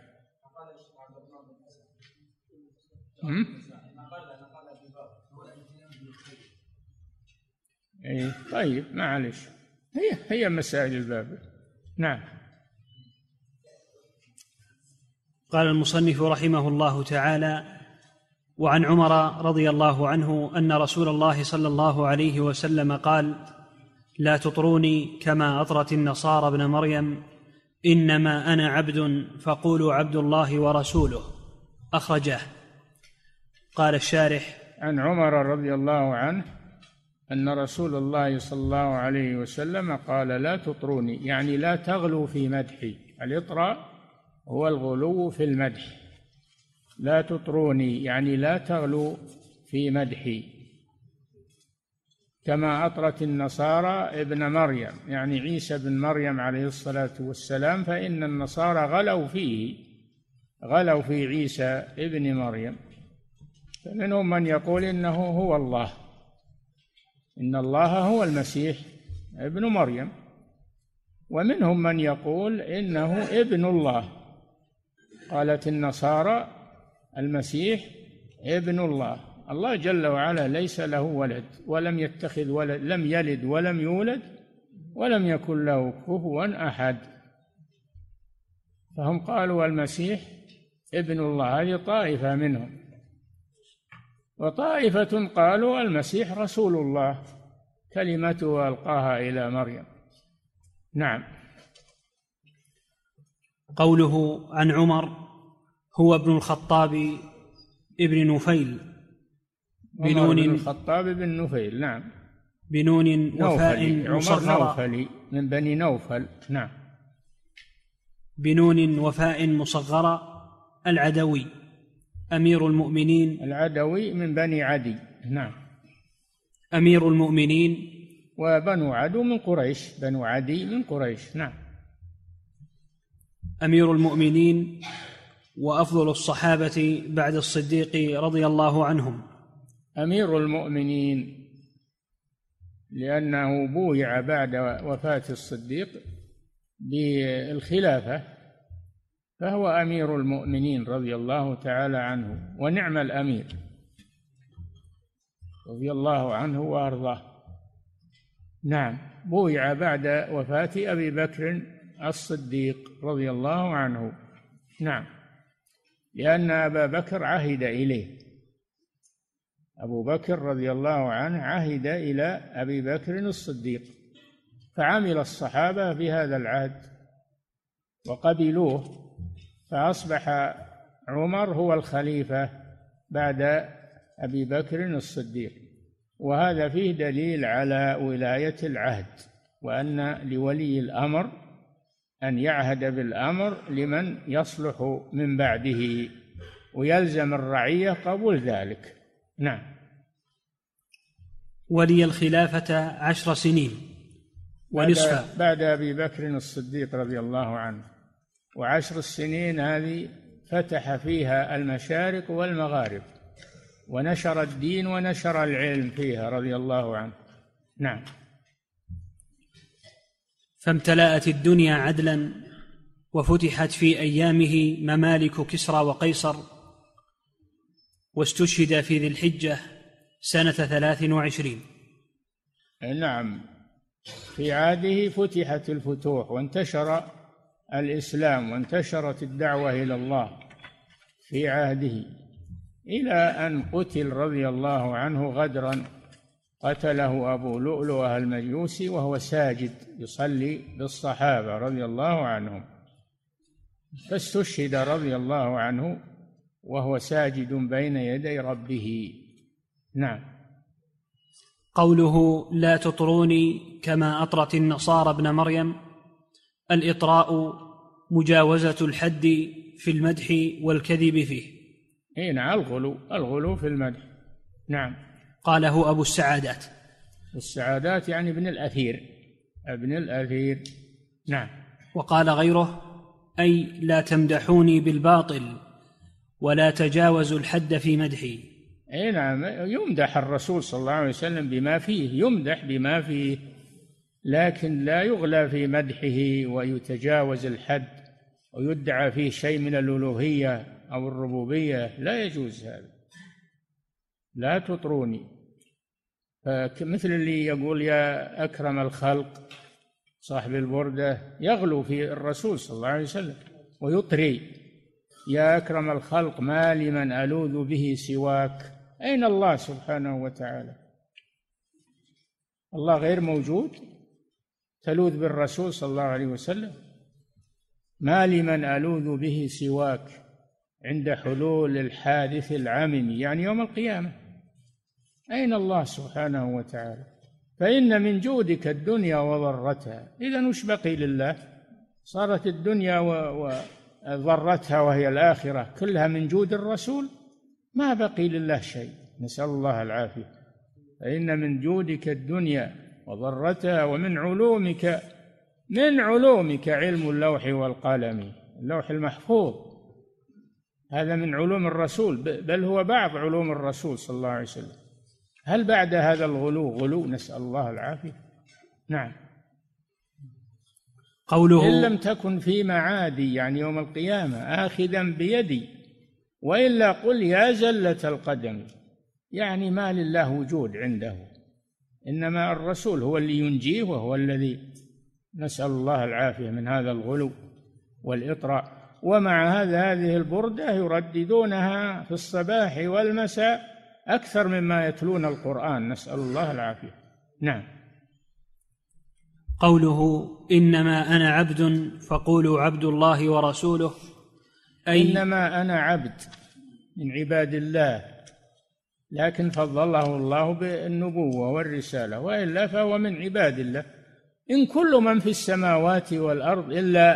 إيه طيب معلش، هي مسائل الباب. نعم. قال المصنف رحمه الله تعالى: وعن عمر رضي الله عنه أن رسول الله صلى الله عليه وسلم قال: لا تطروني كما أطرت النصارى ابن مريم، إنما أنا عبد فقولوا عبد الله ورسوله. أخرجه. قال الشارح: عن عمر رضي الله عنه أن رسول الله صلى الله عليه وسلم قال: لا تطروني، يعني لا تغلوا في مدحي. الإطراء هو الغلو في المدح. لا تطروني يعني لا تغلوا في مدحي كما أطرت النصارى ابن مريم، يعني عيسى بن مريم عليه الصلاة والسلام، فإن النصارى غلوا في عيسى ابن مريم. فمنهم من يقول إنه هو الله، إن الله هو المسيح ابن مريم، ومنهم من يقول إنه ابن الله. قالت النصارى المسيح ابن الله. الله جل وعلا ليس له ولد ولم يتخذ ولد، لم يلد ولم يولد ولم يكن له كفوا أحد، فهم قالوا المسيح ابن الله. هذه طائفة منهم. وطائفة قالوا المسيح رسول الله، كلمته ألقاها إلى مريم. نعم. قوله عن عمر هو ابن الخطاب ابن نفيل بن الخطاب بن نفيل، نعم، بنون وفاء مصغرة. نوفلي من بني نوفل، نعم. بنون وفاء مصغرة العدوي أمير المؤمنين. العدوي من بني عدي، نعم. أمير المؤمنين. وبنو عدو من قريش، بنو عدي من قريش، نعم. أمير المؤمنين وأفضل الصحابة بعد الصديق رضي الله عنهم. أمير المؤمنين لأنه بويع بعد وفاة الصديق بالخلافة، فهو أمير المؤمنين رضي الله تعالى عنه، ونعم الأمير رضي الله عنه وأرضاه. نعم، بويع بعد وفاة أبي بكر الصديق رضي الله عنه، نعم، لأن أبا بكر عهد إليه، أبو بكر رضي الله عنه عهد إلى أبي بكر الصديق، فعمل الصحابة بهذا العهد وقبلوه، فأصبح عمر هو الخليفة بعد أبي بكر الصديق. وهذا فيه دليل على ولاية العهد، وأن لولي الأمر أن يعهد بالأمر لمن يصلح من بعده، ويلزم الرعية قبول ذلك. نعم. ولي الخلافة 10 سنين ونصفا بعد أبي بكر الصديق رضي الله عنه، و10 السنين هذه فتح فيها المشارق والمغارب، ونشر الدين ونشر العلم فيها رضي الله عنه. نعم. فامتلأت الدنيا عدلا، وفتحت في أيامه ممالك كسرى وقيصر، واستشهد في ذي الحجة سنة 23. نعم، في عهده فتحت الفتوح، وانتشر الإسلام، وانتشرت الدعوة إلى الله في عهده، إلى أن قتل رضي الله عنه غدرا، قتله أبو لؤلؤة المجوسي وهو ساجد يصلي بالصحابة رضي الله عنهم، فاستشهد رضي الله عنه وهو ساجد بين يدي ربه. نعم. قوله لا تطروني كما أطرت النصارى ابن مريم، الإطراء مجاوزة الحد في المدح والكذب فيه. نعم، الغلو في المدح. نعم. قاله أبو السعادات. السعادات يعني ابن الأثير. نعم. وقال غيره أي لا تمدحوني بالباطل ولا تجاوزوا الحد في مدحي. نعم، يمدح الرسول صلى الله عليه وسلم بما فيه، يمدح بما فيه، لكن لا يغلى في مدحه ويتجاوز الحد ويدعى فيه شيء من الألوهية أو الربوبية، لا يجوز هذا. لا تطروني، مثل اللي يقول يا أكرم الخلق، صاحب البردة يغلو في الرسول صلى الله عليه وسلم ويطري، يا أكرم الخلق ما لمن ألوذ به سواك. أين الله سبحانه وتعالى؟ الله غير موجود تلوذ بالرسول صلى الله عليه وسلم؟ ما لمن ألوذ به سواك عند حلول الحادث العمم، يعني يوم القيامة. أين الله سبحانه وتعالى؟ فإن من جودك الدنيا وضرتها. إذن وش بقي لله؟ صارت الدنيا وضرتها وهي الآخرة كلها من جود الرسول، ما بقي لله شيء، نسأل الله العافية. فإن من جودك الدنيا وضرتها، ومن علومك علم اللوح والقلم، اللوح المحفوظ هذا من علوم الرسول، بل هو بعض علوم الرسول صلى الله عليه وسلم. هل بعد هذا غلو؟ نسأل الله العافية. نعم. قوله إن لم تكن في معادي، يعني يوم القيامة، آخذا بيدي، وإلا قل يا زلة القدم، يعني ما لله وجود عنده، إنما الرسول هو اللي ينجيه، وهو الذي نسأل الله العافية من هذا الغلو والإطراء. ومع هذه البردة يرددونها في الصباح والمساء أكثر مما يتلون القرآن، نسأل الله العافية. نعم. قوله إنما أنا عبد فقولوا عبد الله ورسوله، أي إنما أنا عبد من عباد الله، لكن فضله الله بالنبوة والرسالة، وإلا فهو من عباد الله. إن كل من في السماوات والأرض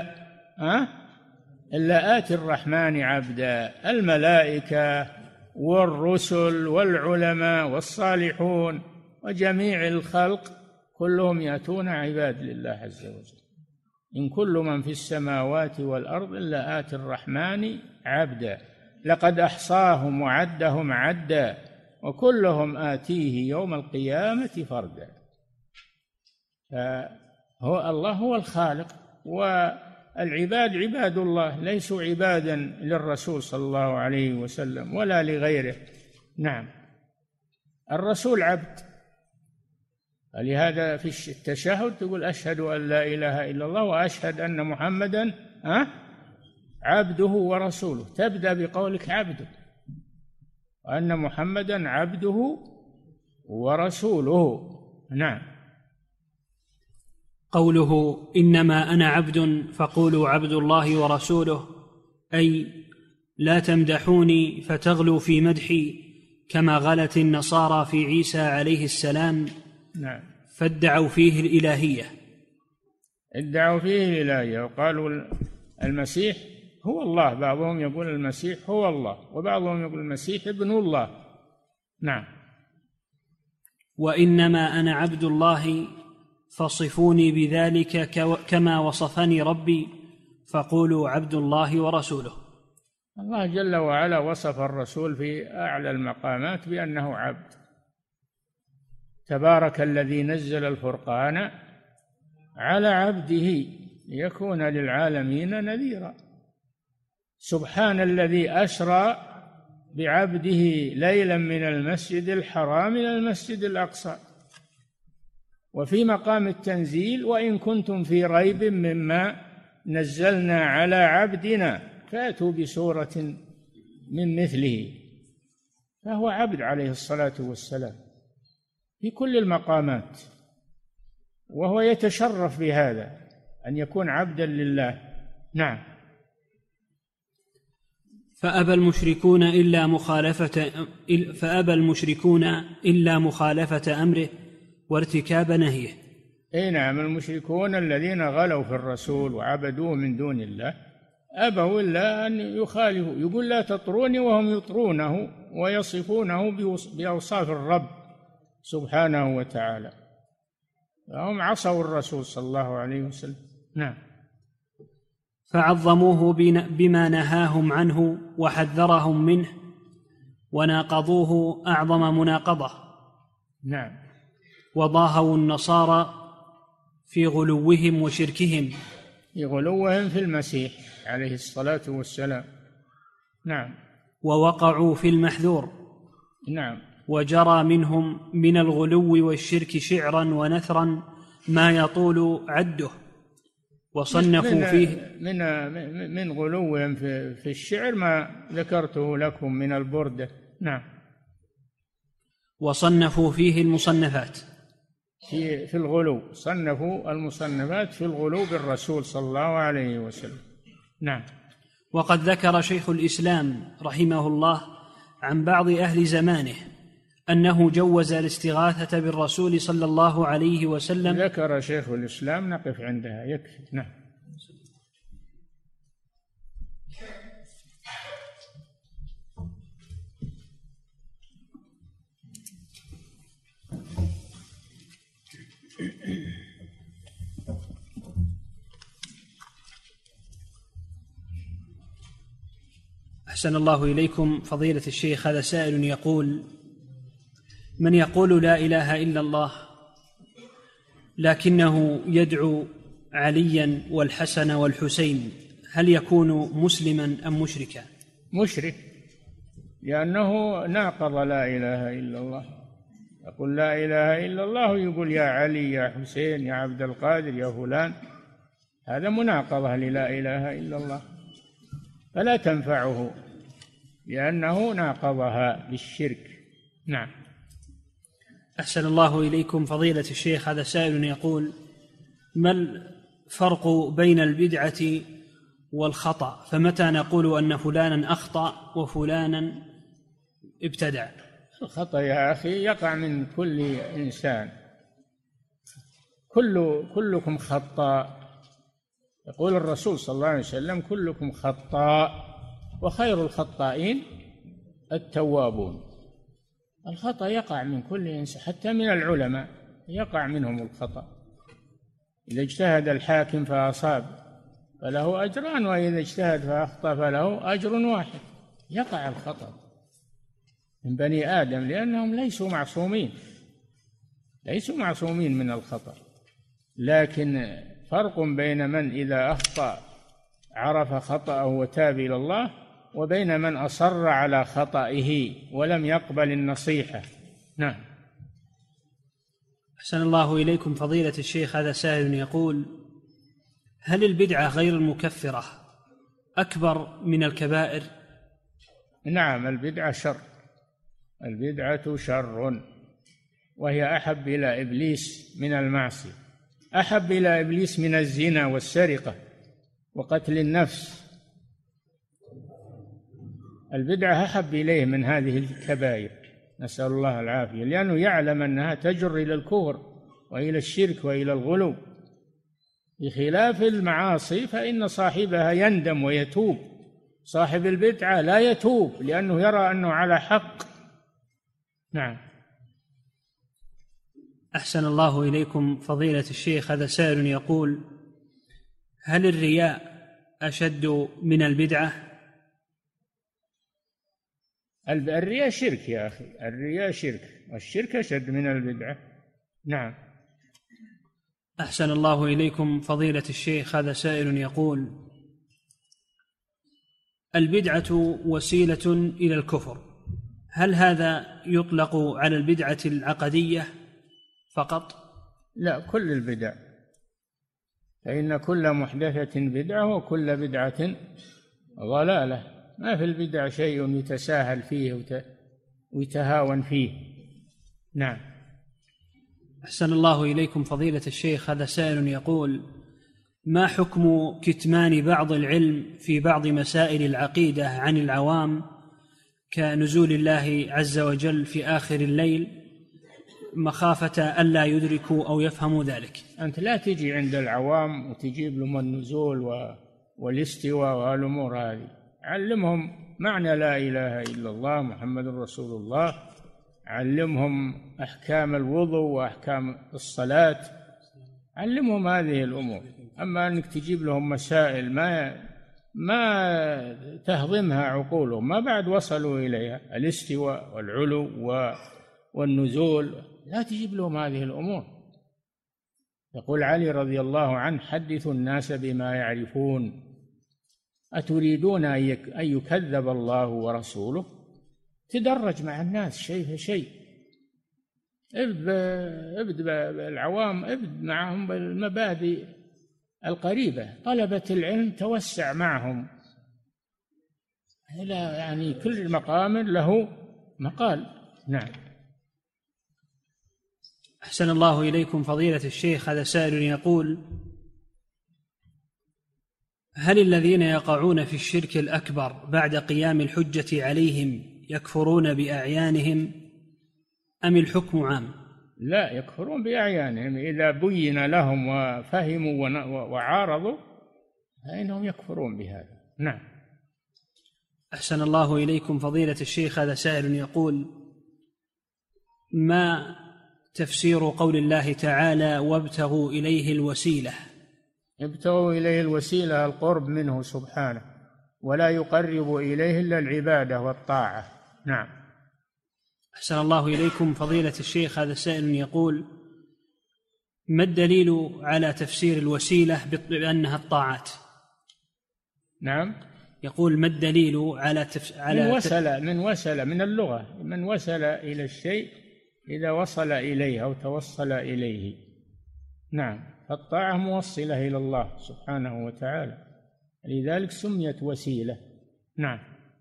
إلا آتي الرحمن عبدا. الملائكة والرسل والعلماء والصالحون وجميع الخلق كلهم يأتون عباد لله عز وجل. إن كل من في السماوات والأرض إلا آتي الرحمن عبدا، لقد أحصاهم وعدهم عدا وكلهم آتيه يوم القيامة فردا. فهو الله هو الخالق، والعباد عباد الله، ليسوا عبادا للرسول صلى الله عليه وسلم ولا لغيره. نعم، الرسول عبد، ولهذا في التشهد تقول أشهد أن لا إله إلا الله وأشهد أن محمدا عبده ورسوله، تبدأ بقولك عبده، وأن محمدا عبده ورسوله. نعم. قوله إنما أنا عبد فقولوا عبد الله ورسوله، أي لا تمدحوني فتغلوا في مدحي كما غلت النصارى في عيسى عليه السلام. نعم. فادعوا فيه الإلهية، ادعوا فيه الإلهية وقالوا المسيح هو الله، بعضهم يقول المسيح هو الله وبعضهم يقول المسيح ابن الله. نعم. وإنما أنا عبد الله فصفوني بذلك كما وصفني ربي فقولوا عبد الله ورسوله. الله جل وعلا وصف الرسول في أعلى المقامات بأنه عبد. تبارك الذي نزل الفرقان على عبده ليكون للعالمين نذيرا. سبحان الذي أسرى بعبده ليلا من المسجد الحرام إلى المسجد الأقصى. وفي مقام التنزيل وإن كنتم في ريب مما نزلنا على عبدنا فأتوا بسورة من مثله. فهو عبد عليه الصلاة والسلام في كل المقامات، وهو يتشرف بهذا أن يكون عبدا لله. نعم. فأبى المشركون إلا مخالفة أمره وارتكاب نهيه. أي نعم، المشركون الذين غلوا في الرسول وعبدوه من دون الله أبوا إلا أن يخالفوا، يقول لا تطروني وهم يطرونه ويصفونه بأوصاف الرب سبحانه وتعالى، فهم عصوا الرسول صلى الله عليه وسلم. نعم. فعظموه بما نهاهم عنه وحذرهم منه وناقضوه أعظم مناقضة. نعم. وضاهوا النصارى في غلوهم وشركهم، في غلوهم في المسيح عليه الصلاة والسلام. نعم. ووقعوا في المحذور. نعم. وجرى منهم من الغلو والشرك شعرا ونثرا ما يطول عده. وصنفوا فيه من غلوهم في الشعر ما ذكرته لكم من البردة. نعم. وصنفوا فيه المصنفات في الغلو، صنفوا المصنفات في الغلو بالرسول صلى الله عليه وسلم. نعم. وقد ذكر شيخ الإسلام رحمه الله عن بعض أهل زمانه أنه جوز الاستغاثة بالرسول صلى الله عليه وسلم. ذكر شيخ الإسلام، نقف عندها يكفي. نعم. أحسن الله إليكم فضيلة الشيخ. هذا سائل يقول: من يقول لا إله إلا الله لكنه يدعو عليا والحسن والحسين، هل يكون مسلما أم مشركا؟ مشرك، لأنه ناقض لا إله إلا الله. يقول لا إله إلا الله يقول يا علي يا حسين يا عبد القادر يا فلان، هذا مناقضة للا إله إلا الله، فلا تنفعه لأنه ناقضها بالشرك. نعم. أحسن الله إليكم فضيلة الشيخ. هذا سائل يقول: ما فرق بين البدعة والخطأ، فمتى نقول أن فلانا أخطأ وفلانا ابتدع؟ الخطأ يا أخي يقع من كل إنسان، كلكم خطاء. يقول الرسول صلى الله عليه وسلم: كلكم خطاء وخير الخطائين التوابون. الخطأ يقع من كل إنسان، حتى من العلماء يقع منهم الخطأ. إذا اجتهد الحاكم فأصاب فله أجران، وإذا اجتهد فأخطأ فله أجر واحد. يقع الخطأ من بني آدم لأنهم ليسوا معصومين من الخطأ. لكن فرق بين من إذا أخطأ عرف خطأه وتاب إلى الله، وبين من أصر على خطئه ولم يقبل النصيحة. نعم. أحسن الله إليكم فضيلة الشيخ، هذا سائل يقول: هل البدعة غير المكفرة أكبر من الكبائر؟ نعم، البدعة شر، البدعة شر، وهي أحب إلى إبليس من المعصية، أحب إلى إبليس من الزنا والسرقة وقتل النفس. البدعة أحب إليه من هذه الكبائر، نسأل الله العافية، لأنه يعلم أنها تجر إلى الكفر وإلى الشرك وإلى الغلو، بخلاف المعاصي فإن صاحبها يندم ويتوب. صاحب البدعة لا يتوب لأنه يرى أنه على حق. نعم. أحسن الله إليكم فضيلة الشيخ، هذا سائل يقول: هل الرياء أشد من البدعة؟ الرياء شرك يا أخي، الرياء شرك، والشرك أشد من البدعة. نعم. أحسن الله إليكم فضيلة الشيخ، هذا سائل يقول: البدعة وسيلة إلى الكفر، هل هذا يطلق على البدعة العقدية فقط؟ لا، كل البدع، فإن كل محدثة بدعة وكل بدعة ضلالة. ما في البدع شيء يتساهل فيه ويتهاون فيه. نعم. أحسن الله إليكم فضيلة الشيخ، هذا سائل يقول: ما حكم كتمان بعض العلم في بعض مسائل العقيدة عن العوام، كنزول الله عز وجل في آخر الليل، مخافة ألا يدركوا أو يفهموا ذلك؟ أنت لا تجي عند العوام وتجيب لهم النزول والاستواء والأمور هذه. علمهم معنى لا إله إلا الله محمد رسول الله، علمهم أحكام الوضوء وأحكام الصلاة، علمهم هذه الأمور. أما أنك تجيب لهم مسائل ما تهضمها عقولهم، ما بعد وصلوا إليها، الاستواء والعلو والنزول، لا تجيب لهم هذه الأمور. يقول علي رضي الله عنه: حدثوا الناس بما يعرفون، أتريدون أن يكذب الله ورسوله؟ تدرج مع الناس شيء فشيء، ابد بالعوام، ابد معهم بالمبادئ القريبة. طلبة العلم توسع معهم، يعني كل مقام له مقال. نعم. أحسن الله إليكم فضيلة الشيخ، هذا سائل يقول: هل الذين يقعون في الشرك الأكبر بعد قيام الحجة عليهم يكفرون بأعيانهم أم الحكم عام؟ لا، يكفرون بأعيانهم إذا بين لهم وفهموا وعارضوا فإنهم يكفرون بهذا. نعم. أحسن الله إليكم فضيلة الشيخ، هذا سائل يقول: ما تفسير قول الله تعالى: وابتغوا إليه الوسيلة؟ ابتغوا إليه الوسيلة القرب منه سبحانه، ولا يقرب إليه إلا العبادة والطاعة. نعم. أحسن الله إليكم فضيلة الشيخ، هذا سائل يقول: ما الدليل على تفسير الوسيلة بأنها الطاعات؟ نعم. يقول: ما الدليل على من وسل من اللغة، من وسل إلى الشيء إذا وصل إليه أو توصل إليه. نعم. فالطاعة موصلة إلى الله سبحانه وتعالى، لذلك سميت وسيلة. نعم.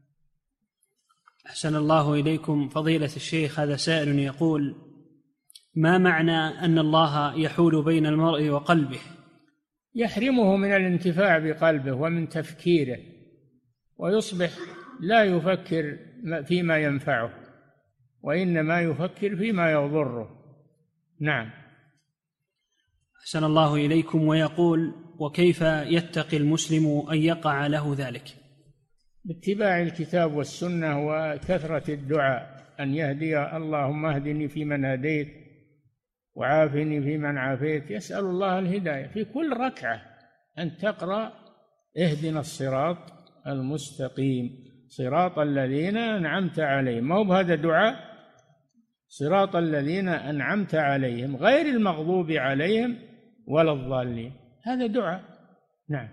أحسن الله إليكم فضيلة الشيخ، هذا سائل يقول: ما معنى أن الله يحول بين المرء وقلبه؟ يحرمه من الانتفاع بقلبه ومن تفكيره، ويصبح لا يفكر فيما ينفعه وإنما يفكر فيما يضره. نعم. أحسن الله إليكم. ويقول: وكيف يتقي المسلم أن يقع له ذلك؟ باتباع الكتاب والسنة وكثرة الدعاء، أن يهدي اللهم اهدني فيمن هديت وعافني فيمن عافيت. يسأل الله الهداية في كل ركعة، أن تقرأ اهدنا الصراط المستقيم صراط الذين أنعمت عليهم، ما هو بهذا دعاء، صراط الذين أنعمت عليهم غير المغضوب عليهم ولا الضالين، هذا دعاء. نعم.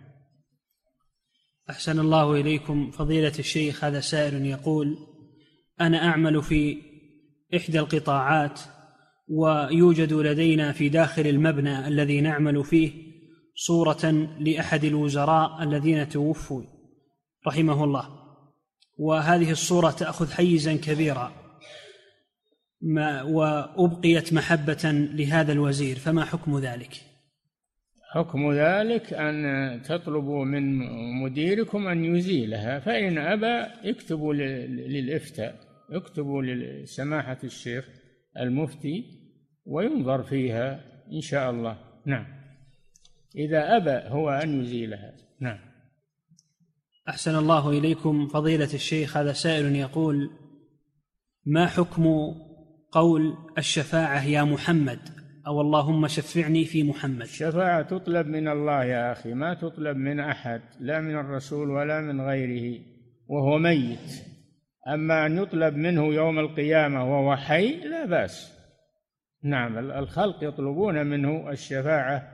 أحسن الله إليكم فضيلة الشيخ. هذا سائل يقول: أنا أعمل في إحدى القطاعات، ويوجد لدينا في داخل المبنى الذي نعمل فيه صورة لأحد الوزراء الذين توفوا رحمه الله، وهذه الصورة تأخذ حيزا كبيرا وأبقيت محبة لهذا الوزير، فما حكم ذلك؟ حكم ذلك أن تطلبوا من مديركم أن يزيلها، فإن أبى اكتبوا للإفتاء، اكتبوا لسماحة الشيخ المفتي وينظر فيها إن شاء الله. نعم، إذا أبى هو أن يزيلها. نعم. أحسن الله إليكم فضيلة الشيخ. هذا سائل يقول: ما حكم قول الشفاعة يا محمد، أو اللهم شفعني في محمد؟ الشفاعة تطلب من الله يا أخي، ما تطلب من أحد، لا من الرسول ولا من غيره وهو ميت. أما أن يطلب منه يوم القيامة وهو حي لا بأس. نعم، الخلق يطلبون منه الشفاعة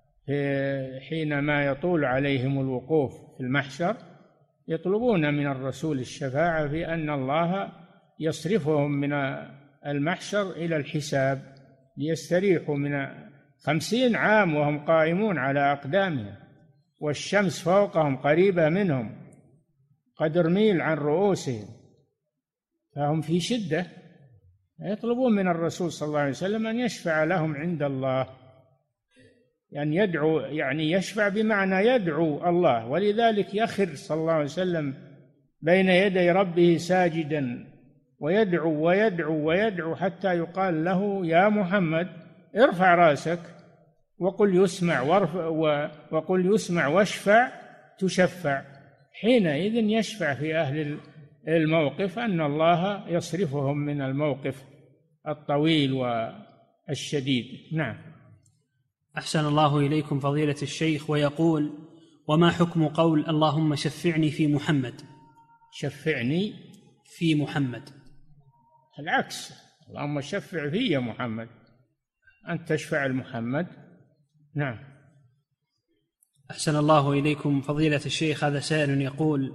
حينما يطول عليهم الوقوف في المحشر، يطلبون من الرسول الشفاعة في أن الله يصرفهم من المحشر إلى الحساب، ليستريحوا من 50 عام وهم قائمون على أقدامهم، والشمس فوقهم قريبة منهم قدر ميل عن رؤوسهم، فهم في شدة. يطلبون من الرسول صلى الله عليه وسلم أن يشفع لهم عند الله، يعني يدعو، يعني يشفع بمعنى يدعو الله، ولذلك يخر صلى الله عليه وسلم بين يدي ربه ساجدا ويدعو ويدعو ويدعو حتى يقال له يا محمد ارفع راسك وقل يسمع وقل يسمع واشفع تشفع. حينئذ يشفع في أهل الموقف أن الله يصرفهم من الموقف الطويل والشديد. نعم. أحسن الله إليكم فضيلة الشيخ. ويقول: وما حكم قول اللهم شفعني في محمد؟ شفعني في محمد، العكس، اللهم شفع في محمد، أن تشفع لمحمد. نعم. أحسن الله إليكم فضيلة الشيخ. هذا سائل يقول: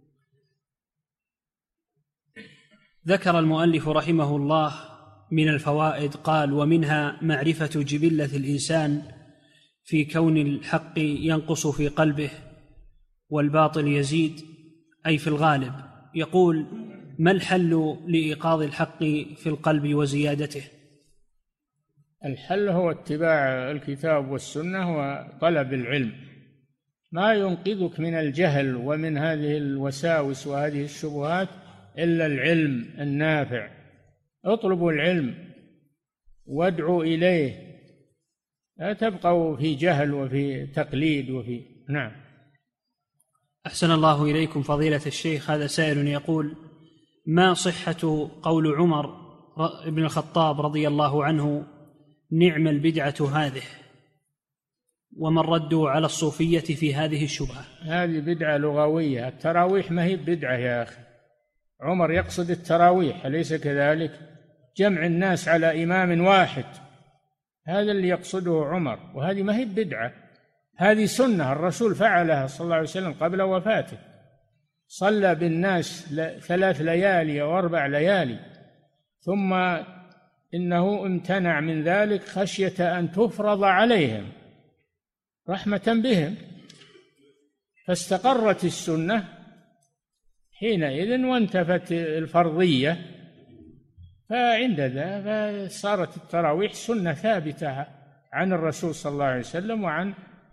ذكر المؤلف رحمه الله من الفوائد قال: ومنها معرفة جبلة الإنسان في كون الحق ينقص في قلبه والباطل يزيد، أي في الغالب. يقول: ما الحل لإيقاظ الحق في القلب وزيادته؟ الحل هو اتباع الكتاب والسنة وطلب العلم، ما ينقذك من الجهل ومن هذه الوساوس وهذه الشبهات إلا العلم النافع. اطلبوا العلم وادعوا إليه، لا تبقوا في جهل وفي تقليد وفي. نعم. أحسن الله إليكم فضيلة الشيخ. هذا سائل يقول: ما صحة قول عمر بن الخطاب رضي الله عنه نعم البدعة هذه، وما الرد على الصوفية في هذه الشبهة؟ هذه بدعة لغوية، التراويح ما هي بدعة يا أخي. عمر يقصد التراويح أليس كذلك؟ جمع الناس على إمام واحد، هذا اللي يقصده عمر، وهذه ما هي بدعة، هذه سنة الرسول فعلها صلى الله عليه وسلم قبل وفاته، صلى بالناس 3 ليالي أو 4 ليالي، ثم إنه امتنع من ذلك خشية أن تفرض عليهم رحمة بهم، فاستقرت السنة حينئذ وانتفت الفرضية، فعند ذا صارت التراويح سنة ثابتة عن الرسول صلى الله عليه وسلم وعن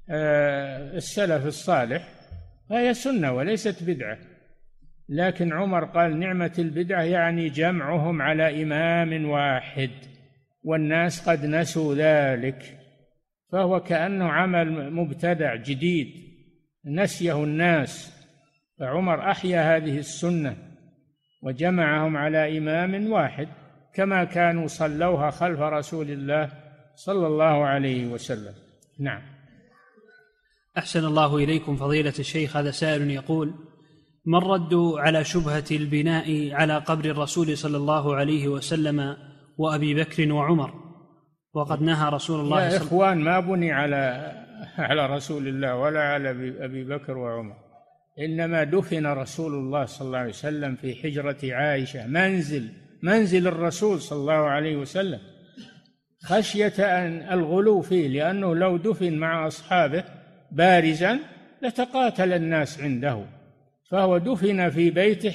السلف الصالح فهي سنة وليست بدعة. لكن عمر قال نعمة البدعة يعني جمعهم على إمام واحد، والناس قد نسوا ذلك، فهو كأنه عمل مبتدع جديد نسيه الناس. فعمر أحيا هذه السنة وجمعهم على إمام واحد كما كانوا صلوها خلف رسول الله صلى الله عليه وسلم. نعم. أحسن الله إليكم فضيلة الشيخ. هذا سائل يقول: ما الرد على شبهة البناء على قبر الرسول صلى الله عليه وسلم وأبي بكر وعمر، وقد نهى رسول الله يا إخوان ما بني على رسول الله ولا على أبي بكر وعمر، إنما دفن رسول الله صلى الله عليه وسلم في حجرة عائشة، منزل الرسول صلى الله عليه وسلم، خشية أن الغلو فيه، لأنه لو دفن مع أصحابه بارزا لتقاتل الناس عنده، فهو دفن في بيته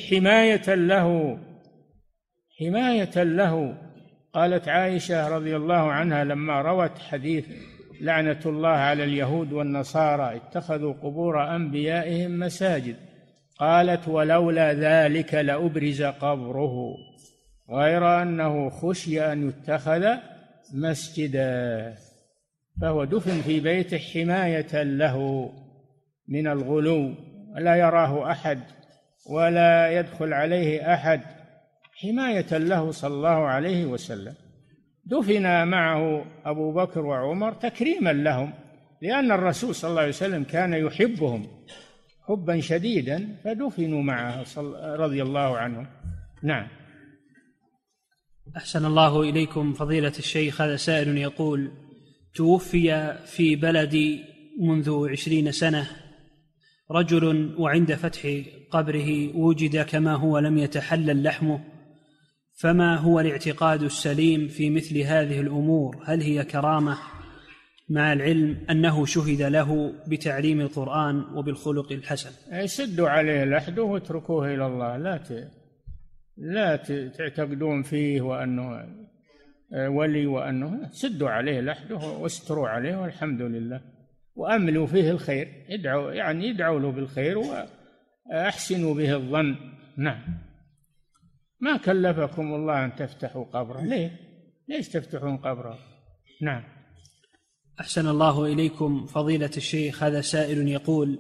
حماية له. قالت عائشة رضي الله عنها لما روت حديث لعنة الله على اليهود والنصارى اتخذوا قبور أنبيائهم مساجد، قالت: ولولا ذلك لأبرز قبره، غير أنه خشي أن يتخذ مسجدا. فهو دفن في بيته حماية له من الغلو، لا يراه أحد ولا يدخل عليه أحد، حماية له صلى الله عليه وسلم. دفن معه أبو بكر وعمر تكريما لهم، لأن الرسول صلى الله عليه وسلم كان يحبهم حبا شديدا، فدفنوا معه رضي الله عنهم. نعم. أحسن الله إليكم فضيلة الشيخ. هذا سائل يقول: توفي في بلدي منذ 20 سنة رجل، وعند فتح قبره وجد كما هو لم يتحلل لحمه، فما هو الاعتقاد السليم في مثل هذه الأمور؟ هل هي كرامة مع العلم أنه شهد له بتعليم القرآن وبالخلق الحسن؟ سدوا عليه لحده واتركوه إلى الله، لا تعتقدون فيه وأنه ولي، وأنه سدوا عليه لحده واستروا عليه، والحمد لله، وأملوا فيه الخير، ادعوا له بالخير وأحسنوا به الظن. نعم. ما كلفكم الله أن تفتحوا قبره، ليش تفتحون قبره؟ نعم. أحسن الله إليكم فضيلة الشيخ. هذا سائل يقول: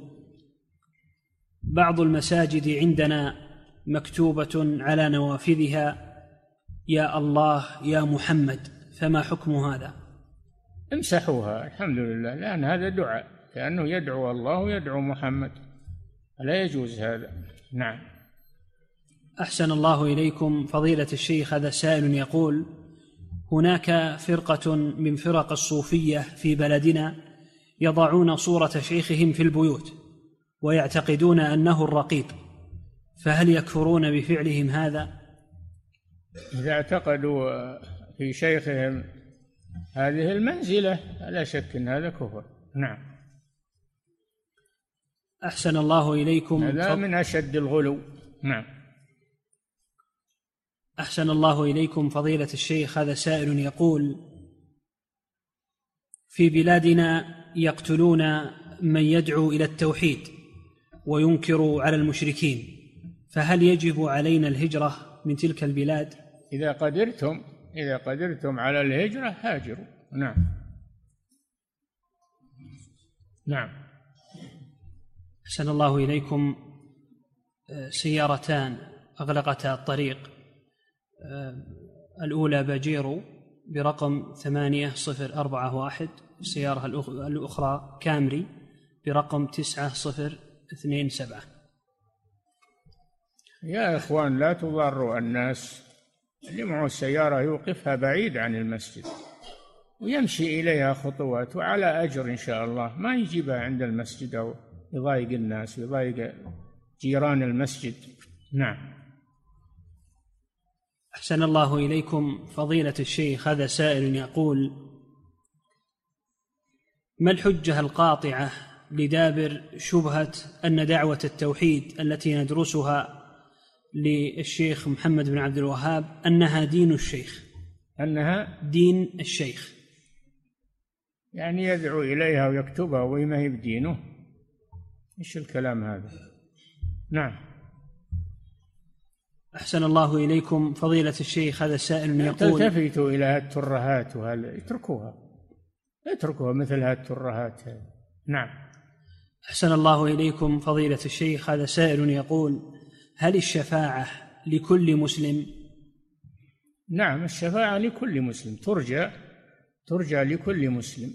بعض المساجد عندنا مكتوبة على نوافذها: يا الله يا محمد، فما حكم هذا؟ امسحوها، الحمد لله، لأن هذا دعاء، كأنه يدعو الله ويدعو محمد، لا يجوز هذا. نعم. أحسن الله إليكم فضيلة الشيخ. هذا سائل يقول: هناك فرقة من فرق الصوفية في بلدنا يضعون صورة شيخهم في البيوت ويعتقدون أنه الرقيب، فهل يكفرون بفعلهم هذا؟ إذا اعتقدوا في شيخهم هذه المنزلة لا شك أن هذا كفر. نعم. أحسن الله إليكم. هذا من أشد الغلو. نعم. أحسن الله إليكم فضيلة الشيخ. هذا سائل يقول: في بلادنا يقتلون من يدعو إلى التوحيد وينكر على المشركين، فهل يجب علينا الهجرة من تلك البلاد؟ إذا قدرتم على الهجرة هاجروا. نعم. نعم. أحسن الله إليكم. سيارتان أغلقتا الطريق، الأولى باجيرو برقم 8041، السيارة الأخرى كامري برقم 9027. يا إخوان لا تضروا الناس، اللي معه السيارة يوقفها بعيد عن المسجد ويمشي إليها خطوات وعلى أجر إن شاء الله، ما يجيبها عند المسجد أو يضايق الناس ويضايق جيران المسجد. نعم. أحسن الله إليكم فضيلة الشيخ. هذا سائل يقول: ما الحجة القاطعة لدابر شبهة أن دعوة التوحيد التي ندرسها للشيخ محمد بن عبد الوهاب أنها دين الشيخ؟ أنها دين الشيخ. يعني يدعو إليها ويكتبها وما هي بدينه؟ إيش الكلام هذا؟ نعم. أحسن الله إليكم فضيلة الشيخ، هذا سائل يقول: تلتفتوا إلى الترهات اتركوها مثل هالترهات. نعم. أحسن الله إليكم فضيلة الشيخ، هذا سائل يقول: هل الشفاعة لكل مسلم؟ نعم، الشفاعة لكل مسلم، ترجى لكل مسلم.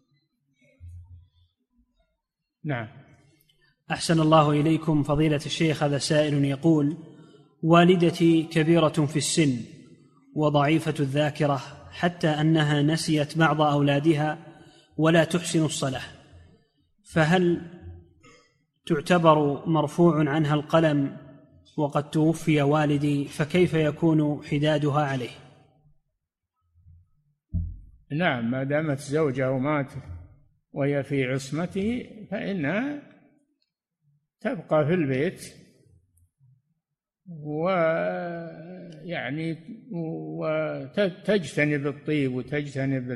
نعم. أحسن الله إليكم فضيلة الشيخ، هذا سائل يقول: والدتي كبيرة في السن وضعيفة الذاكرة حتى أنها نسيت بعض أولادها ولا تحسن الصلاة، فهل تعتبر مرفوع عنها القلم وقد توفي والدي، فكيف يكون حدادها عليه؟ نعم، ما دامت زوجه مات وهي في عصمته فإنها تبقى في البيت ويعني وتجتنب الطيب وتجتنب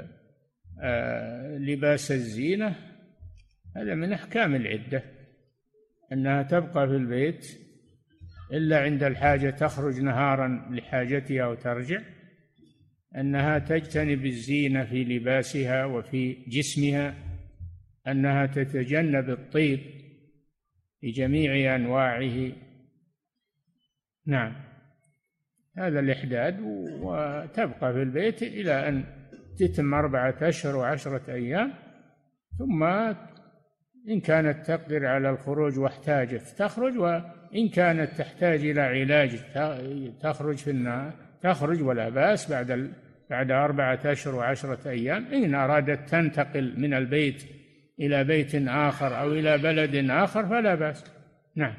لباس الزينة. هذا من أحكام العدة، أنها تبقى في البيت إلا عند الحاجة، تخرج نهارا لحاجتها وترجع، أنها تجتنب الزينة في لباسها وفي جسمها، أنها تتجنب الطيب بجميع أنواعه. نعم، هذا الإحداد، وتبقى في البيت إلى أن تتم 4 أشهر و10 أيام، ثم إن كانت تقدر على الخروج واحتاجت تخرج، وإن كانت تحتاج إلى علاج تخرج في النهار تخرج ولا بأس بعد 4 أشهر و10 أيام. إن أرادت تنتقل من البيت إلى بيت آخر أو إلى بلد آخر فلا بأس. نعم.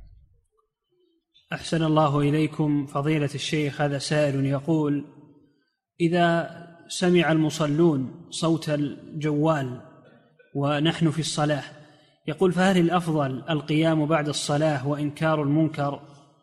أحسن الله إليكم فضيلة الشيخ، هذا سائل يقول: إذا سمع المصلون صوت الجوال ونحن في الصلاة، يقول فهل الأفضل القيام بعد الصلاة وإنكار المنكر؟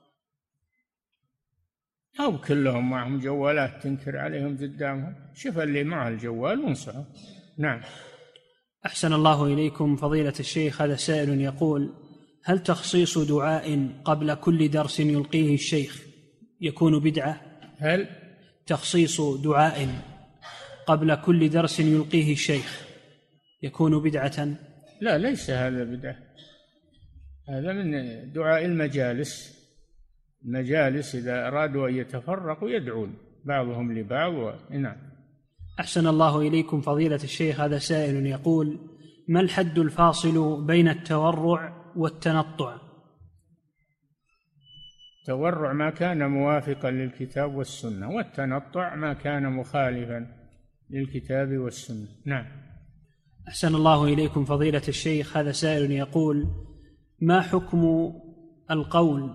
أو كلهم معهم جوالات تنكر عليهم قدامهم؟ شوف اللي معه الجوال وانصحه. نعم. أحسن الله إليكم فضيلة الشيخ، هذا سائل يقول: هل تخصيص دعاء قبل كل درس يلقيه الشيخ يكون بدعة؟ هل تخصيص دعاء قبل كل درس يلقيه الشيخ يكون بدعة؟ لا، ليس هذا بدعة، هذا من دعاء المجالس إذا أرادوا أن يتفرقوا يدعون بعضهم لبعض. نعم. أحسن الله إليكم فضيلة الشيخ، هذا سائل يقول: ما الحد الفاصل بين التورع والتنطع؟ التورع ما كان موافقا للكتاب والسنة، والتنطع ما كان مخالفا للكتاب والسنة. نعم. أحسن الله إليكم فضيلة الشيخ، هذا سائل يقول: ما حكم القول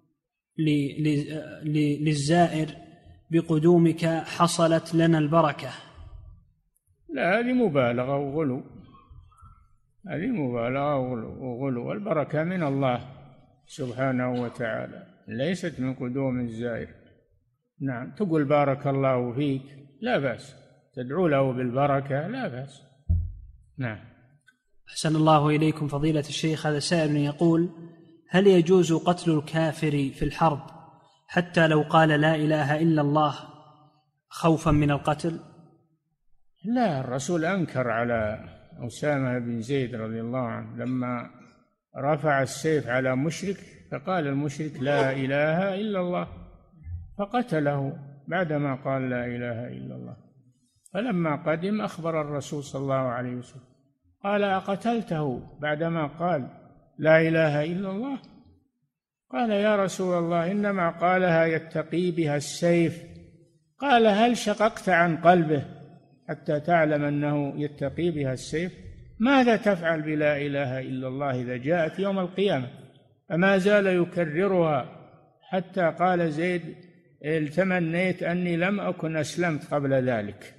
للزائر بقدومك حصلت لنا البركة؟ لا، هذه مبالغة وغلو، هذه مبالغة وغلو. البركة من الله سبحانه وتعالى، ليست من قدوم الزائر. نعم، تقول بارك الله فيك لا بأس، تدعو له بالبركة لا بأس. نعم. أحسن الله إليكم فضيلة الشيخ، هذا سائل يقول: هل يجوز قتل الكافر في الحرب حتى لو قال لا إله إلا الله خوفا من القتل؟ لا، الرسول أنكر على أسامة بن زيد رضي الله عنه لما رفع السيف على مشرك، فقال المشرك لا إله إلا الله، فقتله بعدما قال لا إله إلا الله. فلما قدم أخبر الرسول صلى الله عليه وسلم قال: أقتلته بعدما قال لا إله إلا الله؟ قال: يا رسول الله إنما قالها يتقي بها السيف. قال: هل شققت عن قلبه حتى تعلم أنه يتقي بها السيف؟ ماذا تفعل بلا إله إلا الله إذا جاءت يوم القيامة؟ فما زال يكررها حتى قال زيد: تمنيت أني لم أكن أسلمت قبل ذلك.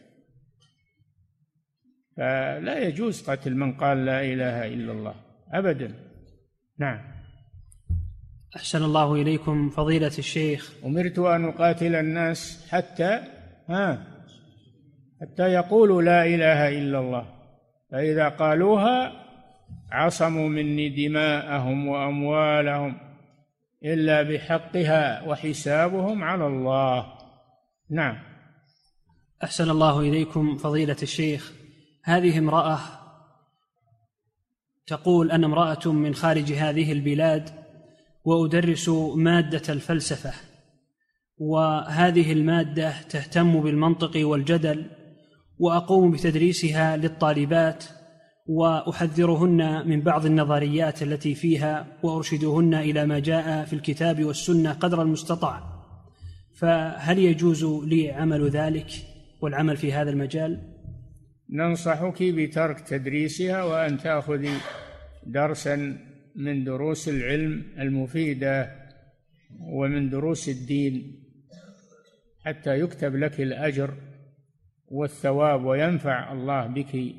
فلا يجوز قتل من قال لا إله إلا الله أبدا. نعم. أحسن الله إليكم فضيلة الشيخ، أمرت أن أقاتل الناس حتى يقولوا لا إله إلا الله، فإذا قالوها عصموا مني دماءهم وأموالهم إلا بحقها وحسابهم على الله. نعم. أحسن الله إليكم فضيلة الشيخ، هذه امرأة تقول: أنا امرأة من خارج هذه البلاد وأدرس مادة الفلسفة، وهذه المادة تهتم بالمنطق والجدل، وأقوم بتدريسها للطالبات وأحذرهن من بعض النظريات التي فيها وأرشدهن إلى ما جاء في الكتاب والسنة قدر المستطاع، فهل يجوز لي عمل ذلك والعمل في هذا المجال؟ ننصحك بترك تدريسها وأن تأخذي درسا من دروس العلم المفيدة ومن دروس الدين حتى يكتب لك الأجر والثواب وينفع الله بك.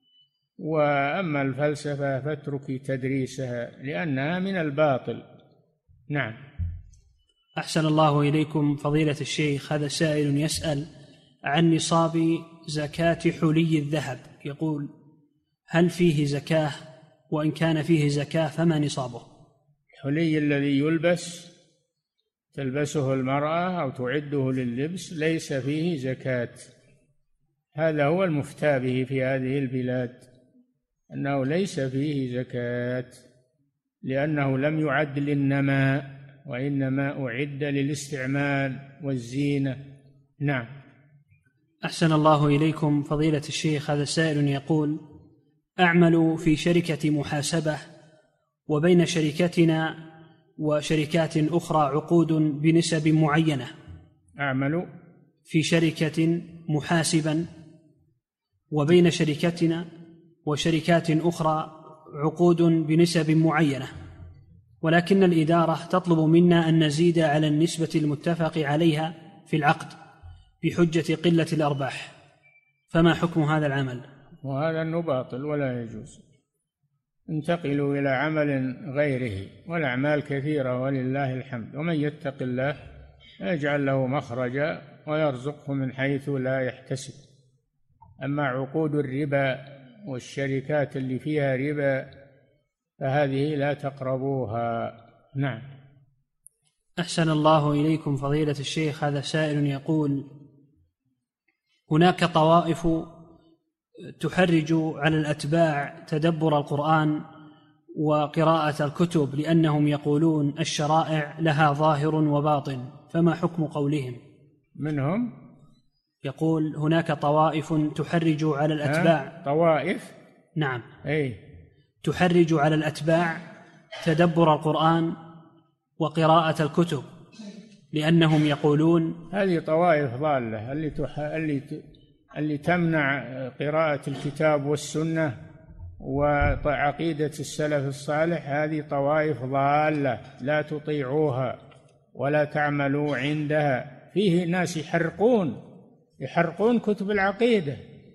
وأما الفلسفة فاتركي تدريسها لأنها من الباطل. نعم. أحسن الله إليكم فضيلة الشيخ، هذا سائل يسأل عن نصاب زكاة حلي الذهب، يقول: هل فيه زكاة؟ وإن كان فيه زكاة فما نصابه؟ الحلي الذي يلبس تلبسه المرأة أو تعده لللبس ليس فيه زكاة، هذا هو المفتى به في هذه البلاد، أنه ليس فيه زكاة لأنه لم يعد للنماء وإنما أعد للاستعمال والزينة. نعم. أحسن الله إليكم فضيلة الشيخ، هذا سائل يقول: أعمل في شركة محاسبة، وبين شركتنا وشركات أخرى عقود بنسب معينة. أعمل في شركة محاسبا، وبين شركتنا وشركات أخرى عقود بنسب معينة، ولكن الإدارة تطلب منا أن نزيد على النسبة المتفق عليها في العقد بحجة قلة الأرباح، فما حكم هذا العمل؟ وهذا أنه باطل ولا يجوز. انتقلوا إلى عمل غيره، والأعمال كثيرة ولله الحمد، ومن يتق الله يجعل له مخرجا ويرزقه من حيث لا يحتسب. أما عقود الربا والشركات اللي فيها ربا فهذه لا تقربوها. نعم. أحسن الله إليكم فضيلة الشيخ، هذا سائل يقول: هناك طوائف تحرج على الأتباع تدبر القرآن وقراءة الكتب لأنهم يقولون الشرائع لها ظاهر وباطن، فما حكم قولهم؟ منهم؟ يقول هناك طوائف تحرج على الأتباع. طوائف؟ نعم. أي. تحرج على الأتباع تدبر القرآن وقراءة الكتب لأنهم يقولون. هذه طوائف ضالة، اللي تمنع قراءة الكتاب والسنة وعقيدة السلف الصالح، هذه طوائف ضالة لا تطيعوها ولا تعملوا عندها. فيه ناس يحرقون كتب العقيدة،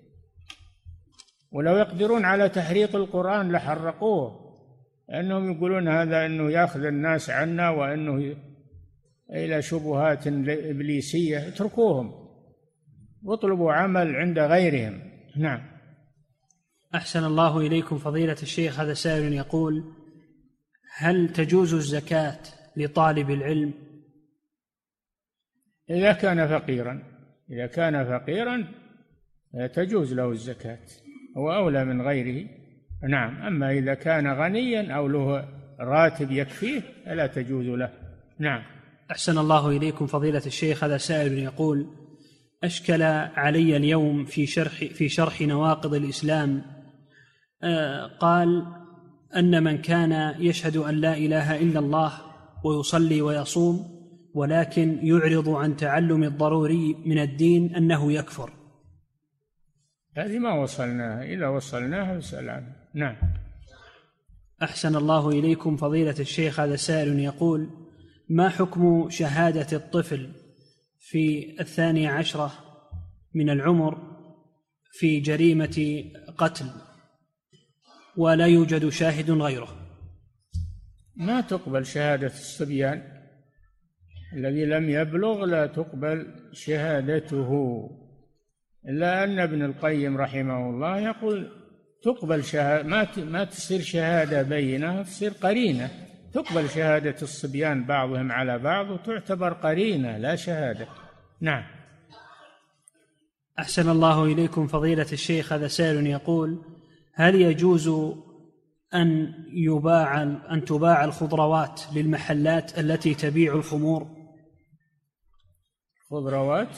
ولو يقدرون على تحريق القرآن لحرقوه، لأنهم يقولون هذا أنه يأخذ الناس عنا وأنه إلى شبهات إبليسية. اتركوهم واطلبوا عمل عند غيرهم. نعم. أحسن الله إليكم فضيلة الشيخ، هذا سائل يقول: هل تجوز الزكاة لطالب العلم؟ إذا كان فقيرا تجوز له الزكاة، هو أولى من غيره. نعم. أما إذا كان غنيا أو له راتب يكفيه فلا تجوز له. نعم. أحسن الله إليكم فضيلة الشيخ، هذا سائل يقول: أشكل علي اليوم في شرح نواقض الإسلام، قال أن من كان يشهد أن لا إله إلا الله ويصلي ويصوم ولكن يعرض عن تعلم الضروري من الدين أنه يكفر. هذه ما وصلناها، إذا وصلناها فاسأل عنها. نعم. أحسن الله إليكم فضيلة الشيخ، هذا سائل يقول: ما حكم شهادة الطفل في 12 من العمر في جريمة قتل ولا يوجد شاهد غيره؟ ما تقبل شهادة الصبيان، الذي لم يبلغ لا تقبل شهادته، إلا أن ابن القيم رحمه الله يقول تقبل شهادة، ما تصير شهادة بينة، تصير قرينة. تقبل شهادة الصبيان بعضهم على بعض وتعتبر قرينة لا شهادة. نعم. أحسن الله إليكم فضيلة الشيخ. هذا سائل يقول: هل يجوز أن تباع الخضروات للمحلات التي تبيع الخمور؟ خضروات؟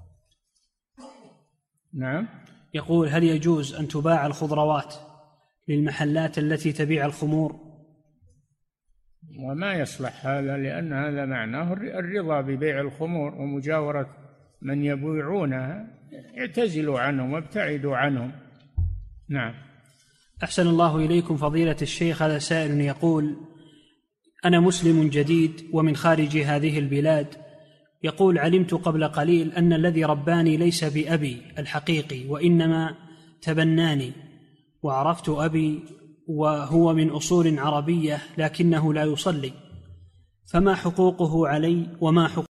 نعم. يقول: هل يجوز أن تباع الخضروات للمحلات التي تبيع الخمور؟ وما يصلح هذا، لأن هذا معناه الرضا ببيع الخمور ومجاورة من يبيعونها. اعتزلوا عنهم وابتعدوا عنهم. نعم. أحسن الله إليكم فضيلة الشيخ. هذا سائل يقول: أنا مسلم جديد ومن خارج هذه البلاد. يقول: علمت قبل قليل أن الذي رباني ليس بأبي الحقيقي وإنما تبناني، وعرفت أبي وهو من أصول عربية لكنه لا يصلي، فما حقوقه علي وما حقوقه